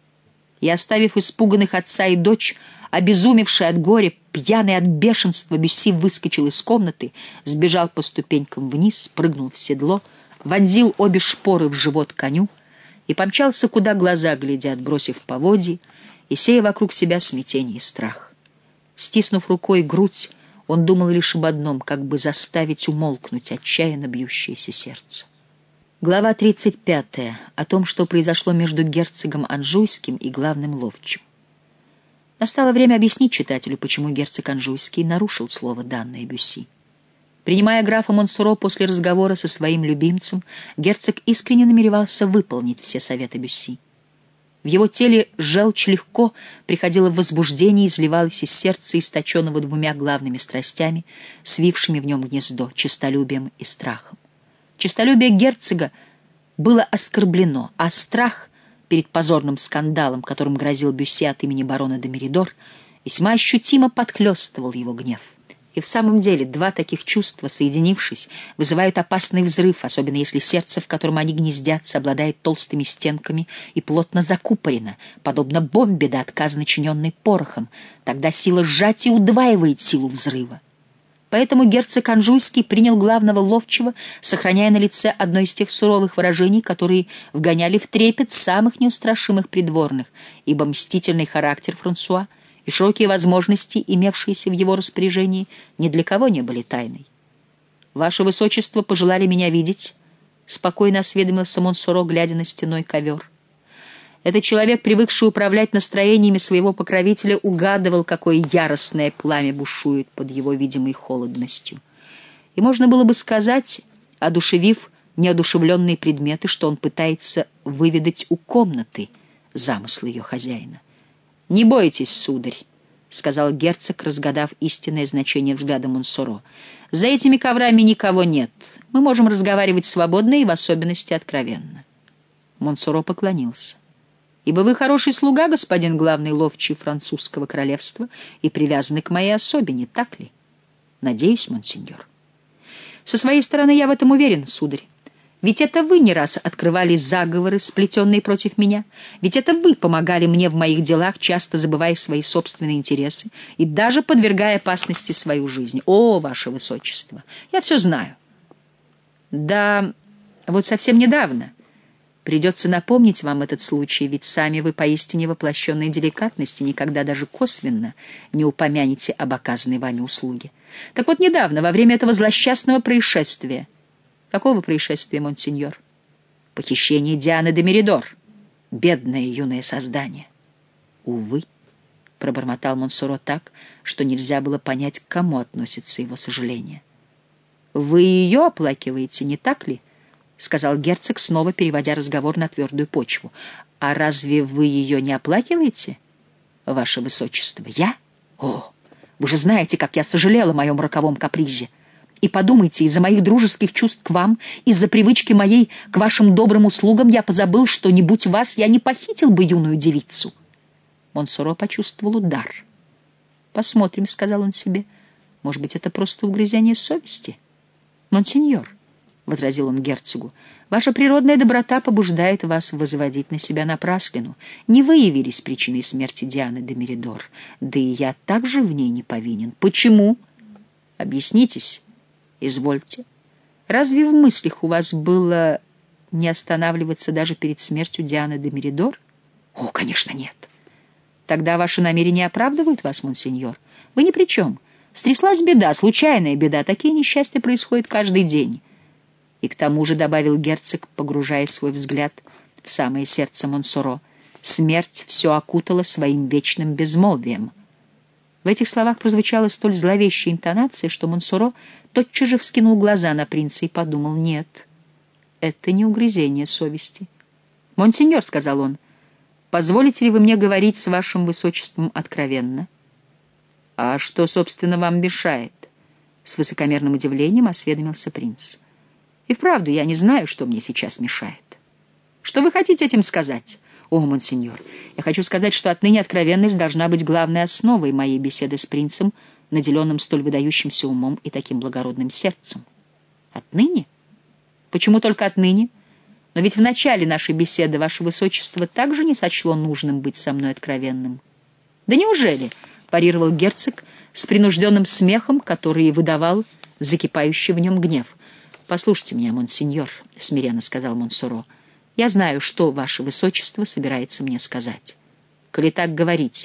И, оставив испуганных отца и дочь, обезумевший от горя, пьяный от бешенства, Бюсси выскочил из комнаты, сбежал по ступенькам вниз, прыгнул в седло, вонзил обе шпоры в живот коню и помчался, куда глаза глядят, бросив поводья и сея вокруг себя смятение и страх. Стиснув рукой грудь, он думал лишь об одном, как бы заставить умолкнуть отчаянно бьющееся сердце. Глава тридцать пятая. О том, что произошло между герцогом Анжуйским и главным ловчим. Настало время объяснить читателю, почему герцог Анжуйский нарушил слово, данное Бюсси. Принимая графа Монсоро после разговора со своим любимцем, герцог искренне намеревался выполнить все советы Бюсси. В его теле желчь легко приходила в возбуждение и изливалась из сердца, источенного двумя главными страстями, свившими в нем гнездо — честолюбием и страхом. Честолюбие герцога было оскорблено, а страх перед позорным скандалом, которым грозил Бюсси от имени барона де Меридор, весьма ощутимо подхлёстывал его гнев. И в самом деле два таких чувства, соединившись, вызывают опасный взрыв, особенно если сердце, в котором они гнездятся, обладает толстыми стенками и плотно закупорено, подобно бомбе до отказа, начиненной порохом. Тогда сила сжатия удваивает силу взрыва. Поэтому герцог Анжуйский принял главного ловчего, сохраняя на лице одно из тех суровых выражений, которые вгоняли в трепет самых неустрашимых придворных, ибо мстительный характер Франсуа и широкие возможности, имевшиеся в его распоряжении, ни для кого не были тайной. «Ваше высочество пожелали меня видеть?» — спокойно осведомился Монсоро, глядя на стеной ковер. Этот человек, привыкший управлять настроениями своего покровителя, угадывал, какое яростное пламя бушует под его видимой холодностью. И можно было бы сказать, одушевив неодушевленные предметы, что он пытается выведать у комнаты замыслы ее хозяина. «Не бойтесь, сударь», — сказал герцог, разгадав истинное значение взгляда Монсоро. «За этими коврами никого нет. Мы можем разговаривать свободно и в особенности откровенно». Монсоро поклонился. «Ибо вы хороший слуга, господин главный ловчий французского королевства, и привязаны к моей особе, не так ли?» «Надеюсь, монсеньор». «Со своей стороны я в этом уверен, сударь. Ведь это вы не раз открывали заговоры, сплетенные против меня. Ведь это вы помогали мне в моих делах, часто забывая свои собственные интересы и даже подвергая опасности свою жизнь. О, ваше высочество, я все знаю». «Да, вот совсем недавно Придется напомнить вам этот случай, ведь сами вы поистине воплощенной деликатности, никогда даже косвенно не упомянете об оказанной вами услуге. Так вот, недавно, во время этого злосчастного происшествия... Какого происшествия, монсеньор? Похищение Дианы де Меридор. Бедное юное создание. Увы, пробормотал Монсоро так, что нельзя было понять, к кому относится его сожаление. Вы ее оплакиваете, не так ли? — сказал герцог, снова переводя разговор на твердую почву. — А разве вы ее не оплакиваете, ваше высочество? Я? О, вы же знаете, как я сожалела о моем роковом капризе. И подумайте, из-за моих дружеских чувств к вам, из-за привычки моей к вашим добрым услугам я позабыл, что, не будь вас, я не похитил бы юную девицу. Монсоро почувствовал удар. — Посмотрим, — сказал он себе, — может быть, это просто угрызение совести? — Монсеньор, — возразил он герцогу, — ваша природная доброта побуждает вас возводить на себя напраслину. Не вы явились причиной смерти Дианы де Меридор, да и я также в ней не повинен. Почему? Объяснитесь, извольте. Разве в мыслях у вас было не останавливаться даже перед смертью Дианы де Меридор? О, конечно, нет. Тогда ваши намерения оправдывают вас, монсеньор. Вы ни при чем. Стряслась беда, случайная беда. Такие несчастья происходят каждый день. И к тому же, — добавил герцог, погружая свой взгляд в самое сердце Монсоро, — смерть все окутала своим вечным безмолвием. В этих словах прозвучала столь зловещая интонация, что Монсоро тотчас же вскинул глаза на принца и подумал: нет, это не угрызение совести. — Монсеньор, — сказал он, — позволите ли вы мне говорить с вашим высочеством откровенно? — А что, собственно, вам мешает? — с высокомерным удивлением осведомился принц. И вправду, я не знаю, что мне сейчас мешает. Что вы хотите этим сказать? О, монсеньор, я хочу сказать, что отныне откровенность должна быть главной основой моей беседы с принцем, наделенным столь выдающимся умом и таким благородным сердцем. Отныне? Почему только отныне? Но ведь в начале нашей беседы ваше высочество также не сочло нужным быть со мной откровенным. Да неужели? — парировал герцог с принужденным смехом, который выдавал закипающий в нем гнев. «Послушайте меня, монсеньор», — смиренно сказал Монсоро. «Я знаю, что ваше высочество собирается мне сказать. Коли так, говорите.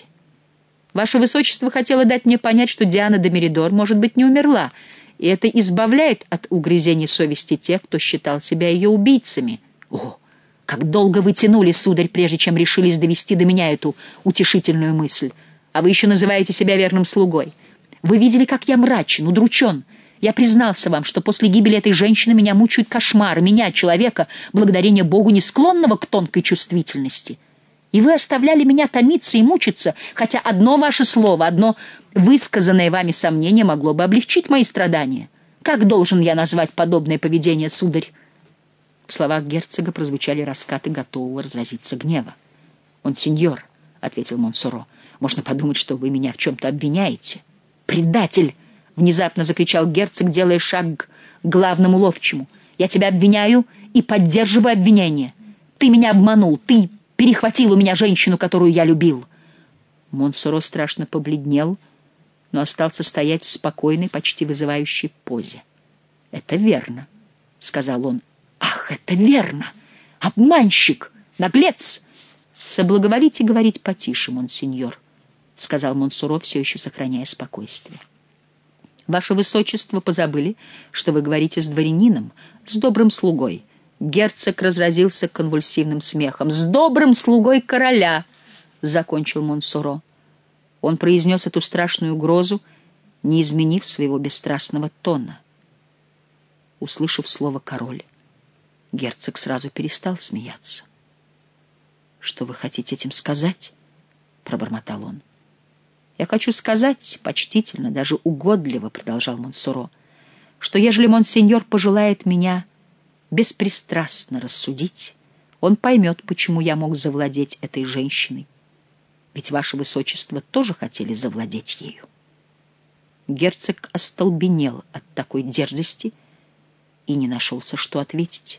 Ваше высочество хотело дать мне понять, что Диана де Меридор, может быть, не умерла, и это избавляет от угрызений совести тех, кто считал себя ее убийцами. О, как долго вы тянули, сударь, прежде чем решились довести до меня эту утешительную мысль. А вы еще называете себя верным слугой. Вы видели, как я мрачен, удручен. Я признался вам, что после гибели этой женщины меня мучают кошмары, меня, человека, благодарение Богу, не склонного к тонкой чувствительности. И вы оставляли меня томиться и мучиться, хотя одно ваше слово, одно высказанное вами сомнение могло бы облегчить мои страдания. Как должен я назвать подобное поведение, сударь?» В словах герцога прозвучали раскаты готового разразиться гнева. «Монсеньор», — ответил Монсоро, — «можно подумать, что вы меня в чем-то обвиняете». «Предатель!» — внезапно закричал герцог, делая шаг к главному ловчему. «Я тебя обвиняю и поддерживаю обвинение. Ты меня обманул, ты перехватил у меня женщину, которую я любил». Монсоро страшно побледнел, но остался стоять в спокойной, почти вызывающей позе. «Это верно», — сказал он. «Ах, это верно! Обманщик! Наглец!» «Соблаговолите говорить потише, монсеньор», — сказал Монсоро, все еще сохраняя спокойствие. «Ваше высочество позабыли, что вы говорите с дворянином, с добрым слугой». Герцог разразился конвульсивным смехом. «С добрым слугой короля!» — закончил Монсоро. Он произнес эту страшную угрозу, не изменив своего бесстрастного тона. Услышав слово «король», герцог сразу перестал смеяться. «Что вы хотите этим сказать?» — пробормотал он. «Я хочу сказать, почтительно, даже угодливо, — продолжал Монсоро, — что ежели монсеньор пожелает меня беспристрастно рассудить, он поймет, почему я мог завладеть этой женщиной. Ведь ваше высочество тоже хотели завладеть ею». Герцог остолбенел от такой дерзости и не нашелся, что ответить.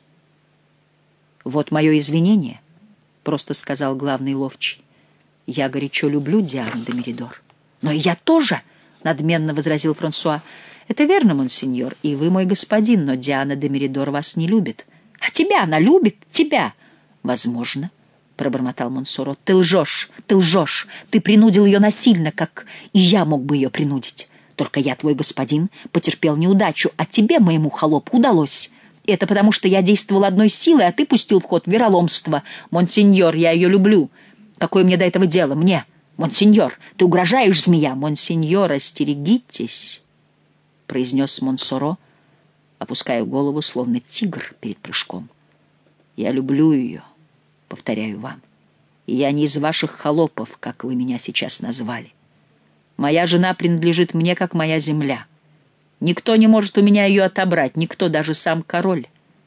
«Вот мое извинение», — просто сказал главный ловчий. «Я горячо люблю Диану де Меридор». «Но и я тоже», — надменно возразил Франсуа. «Это верно, монсеньор, и вы мой господин, но Диана де Меридор вас не любит». «А тебя она любит? Тебя!» — Возможно, — пробормотал Монсоро. Ты лжешь, ты лжешь. Ты принудил ее насильно, как и я мог бы ее принудить. Только я, твой господин, потерпел неудачу, а тебе, моему холопу, удалось. И это потому, что я действовал одной силой, а ты пустил в ход вероломство. Монсеньор, я ее люблю. Какое мне до этого дело? Мне? Монсеньор, ты угрожаешь, змея. Монсеньор, остерегитесь, — произнес Монсоро, опуская голову, словно тигр перед прыжком. Я люблю ее, повторяю вам. И я не из ваших холопов, как вы меня сейчас назвали. Моя жена принадлежит мне, как моя земля. Никто не может у меня ее отобрать, никто, даже сам король.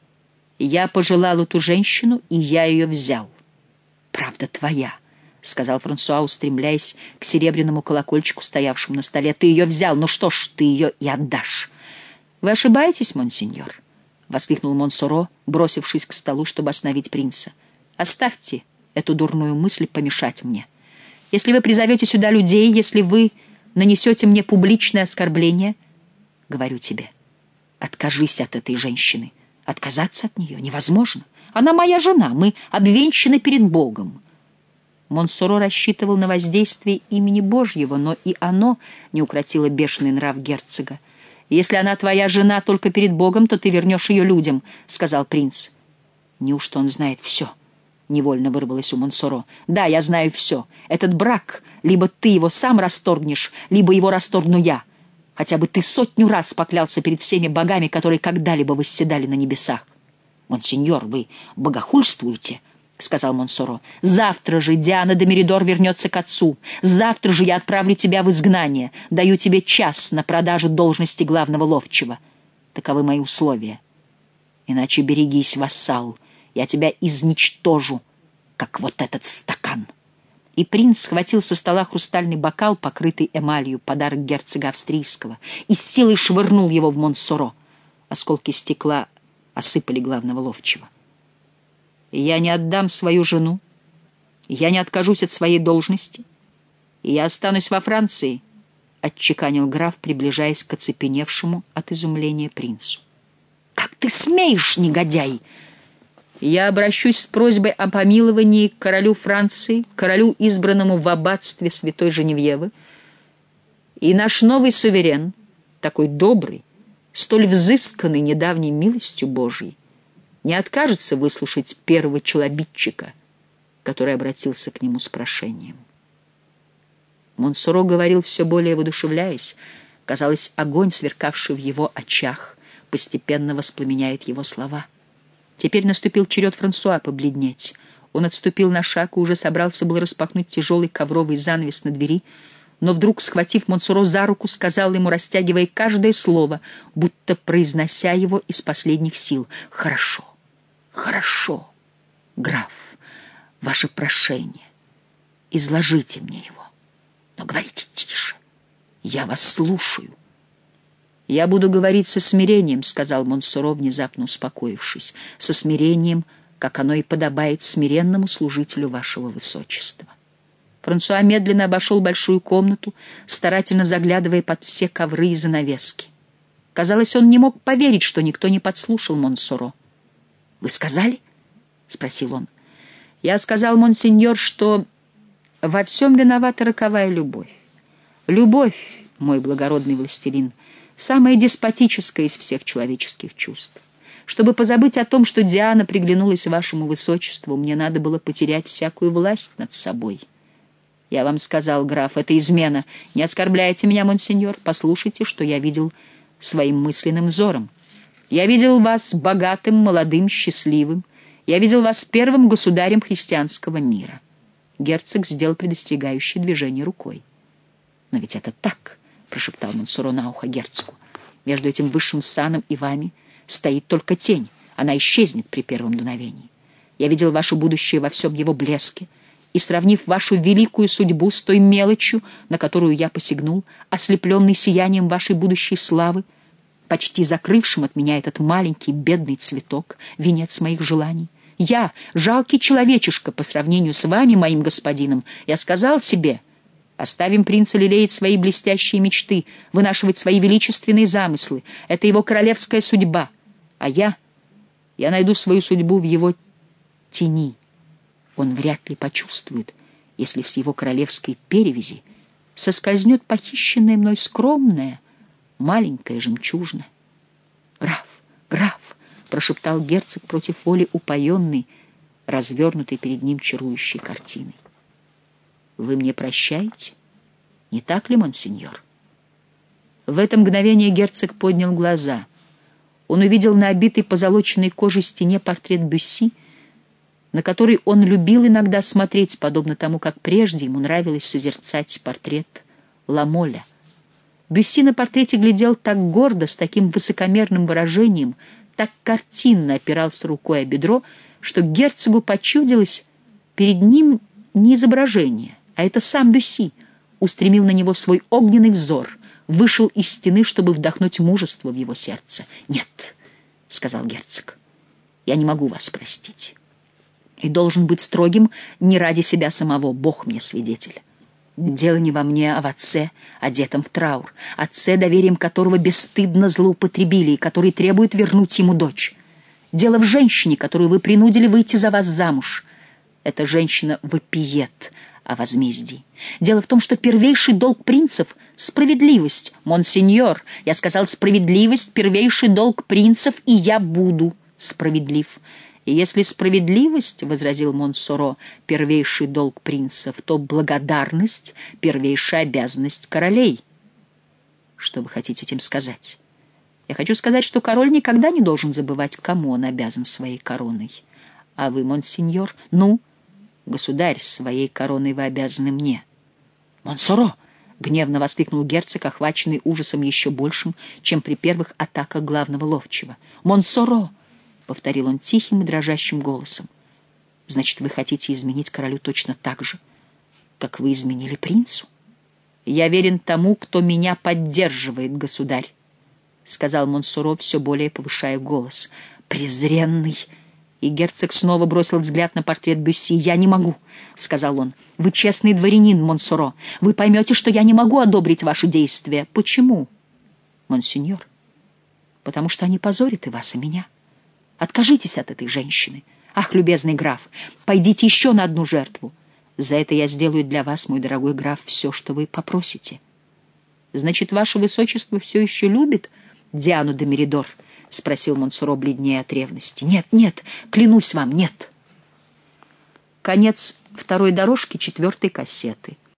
Я пожелал эту женщину, и я ее взял. Правда твоя, — сказал Франсуа, устремляясь к серебряному колокольчику, стоявшему на столе. Ты ее взял, ну что ж, ты ее и отдашь. Вы ошибаетесь, монсеньор, — воскликнул Монсоро, бросившись к столу, чтобы остановить принца. Оставьте эту дурную мысль помешать мне. Если вы призовете сюда людей, если вы нанесете мне публичное оскорбление, говорю тебе, откажись от этой женщины. Отказаться от нее невозможно. Она моя жена, мы обвенчаны перед Богом. Монсоро рассчитывал на воздействие имени Божьего, но и оно не укротило бешеный нрав герцога. «Если она твоя жена только перед Богом, то ты вернешь ее людям», — сказал принц. «Неужто он знает все?» — невольно вырвалось у Монсоро. «Да, я знаю все. Этот брак, либо ты его сам расторгнешь, либо его расторгну я. Хотя бы ты сотню раз поклялся перед всеми богами, которые когда-либо восседали на небесах». «Монсеньор, вы богохульствуете», — сказал Монсоро. «Завтра же Диана де Меридор вернется к отцу. Завтра же я отправлю тебя в изгнание. Даю тебе час на продажу должности главного ловчего. Таковы мои условия. Иначе берегись, вассал. Я тебя изничтожу, как вот этот стакан». И принц схватил со стола хрустальный бокал, покрытый эмалью, подарок герцога австрийского, и с силой швырнул его в Монсоро. Осколки стекла осыпали главного ловчего. И я не отдам свою жену, я не откажусь от своей должности, и я останусь во Франции, — отчеканил граф, приближаясь к оцепеневшему от изумления принцу. — Как ты смеешь, негодяй! Я обращусь с просьбой о помиловании к королю Франции, королю, избранному в аббатстве святой Женевьевы, и наш новый суверен, такой добрый, столь взысканный недавней милостью Божьей, не откажется выслушать первого челобитчика, который обратился к нему с прошением. Монсоро говорил все более воодушевляясь. Казалось, огонь, сверкавший в его очах, постепенно воспламеняет его слова. Теперь наступил черед Франсуа побледнеть. Он отступил на шаг и уже собрался был распахнуть тяжелый ковровый занавес на двери, но вдруг, схватив Монсоро за руку, сказал ему, растягивая каждое слово, будто произнося его из последних сил: «Хорошо, хорошо, граф, ваше прошение, изложите мне его, но говорите тише, я вас слушаю». «Я буду говорить со смирением», — сказал Монсоро, внезапно успокоившись, «со смирением, как оно и подобает смиренному служителю вашего высочества». Франсуа медленно обошел большую комнату, старательно заглядывая под все ковры и занавески. Казалось, он не мог поверить, что никто не подслушал Монсоро. «Вы сказали?» — спросил он. «Я сказал, монсеньор, что во всем виновата роковая любовь. Любовь, мой благородный властелин, самое деспотическое из всех человеческих чувств. Чтобы позабыть о том, что Диана приглянулась вашему высочеству, мне надо было потерять всякую власть над собой. Я вам сказал, граф, это измена. Не оскорбляйте меня, монсеньор. Послушайте, что я видел своим мысленным взором. Я видел вас богатым, молодым, счастливым. Я видел вас первым государем христианского мира». Герцог сделал предостерегающее движение рукой. «Но ведь это так», — прошептал Монсоро на ухо герцогу. «Между этим высшим саном и вами стоит только тень. Она исчезнет при первом дуновении. Я видел ваше будущее во всем его блеске, и, сравнив вашу великую судьбу с той мелочью, на которую я посягнул, ослепленный сиянием вашей будущей славы, почти закрывшим от меня этот маленький бедный цветок, венец моих желаний, я, жалкий человечишка по сравнению с вами, моим господином, я сказал себе: оставим принца лелеять свои блестящие мечты, вынашивать свои величественные замыслы. Это его королевская судьба. А я, я найду свою судьбу в его тени». Он вряд ли почувствует, если с его королевской перевязи соскользнет похищенная мной скромная маленькая жемчужина. «Граф, граф!» — прошептал герцог против воли, упоенный, развернутой перед ним чарующей картиной. «Вы мне прощаете? Не так ли, монсеньор?» В это мгновение герцог поднял глаза. Он увидел на обитой позолоченной кожей стене портрет Бюсси, на который он любил иногда смотреть, подобно тому, как прежде ему нравилось созерцать портрет Ламоля. Бюсси на портрете глядел так гордо, с таким высокомерным выражением, так картинно опирался рукой о бедро, что герцогу почудилось перед ним не изображение, а это сам Бюсси устремил на него свой огненный взор, вышел из стены, чтобы вдохнуть мужество в его сердце. «Нет», — сказал герцог, — «я не могу вас простить. И должен быть строгим не ради себя самого, Бог мне свидетель. Дело не во мне, а в отце, одетом в траур, отце, доверием которого бесстыдно злоупотребили и который требует вернуть ему дочь. Дело в женщине, которую вы принудили выйти за вас замуж. Эта женщина вопиет о возмездии. Дело в том, что первейший долг принцев — справедливость. Монсеньор, я сказал справедливость, первейший долг принцев, и я буду справедлив. И если справедливость, — возразил Монсоро, — первейший долг принцев, то благодарность — первейшая обязанность королей. Что вы хотите этим сказать? Я хочу сказать, что король никогда не должен забывать, кому он обязан своей короной. А вы, монсеньор, ну, государь, своей короной вы обязаны мне. Монсоро! — гневно воскликнул герцог, охваченный ужасом еще большим, чем при первых атаках главного ловчего. Монсоро! — повторил он тихим и дрожащим голосом. — Значит, вы хотите изменить королю точно так же, как вы изменили принцу? — Я верен тому, кто меня поддерживает, государь, — сказал Монсоро, все более повышая голос. — Презренный! И герцог снова бросил взгляд на портрет Бюсси. — Я не могу, — сказал он. — Вы честный дворянин, Монсоро. Вы поймете, что я не могу одобрить ваши действия. — Почему, монсеньор? — Потому что они позорят и вас, и меня. Откажитесь от этой женщины. Ах, любезный граф, пойдите еще на одну жертву. За это я сделаю для вас, мой дорогой граф, все, что вы попросите. — Значит, ваше высочество все еще любит Диану де Меридор? — спросил Монсоро, бледнее от ревности. — Нет, нет, клянусь вам, нет. Конец второй дорожки четвертой кассеты.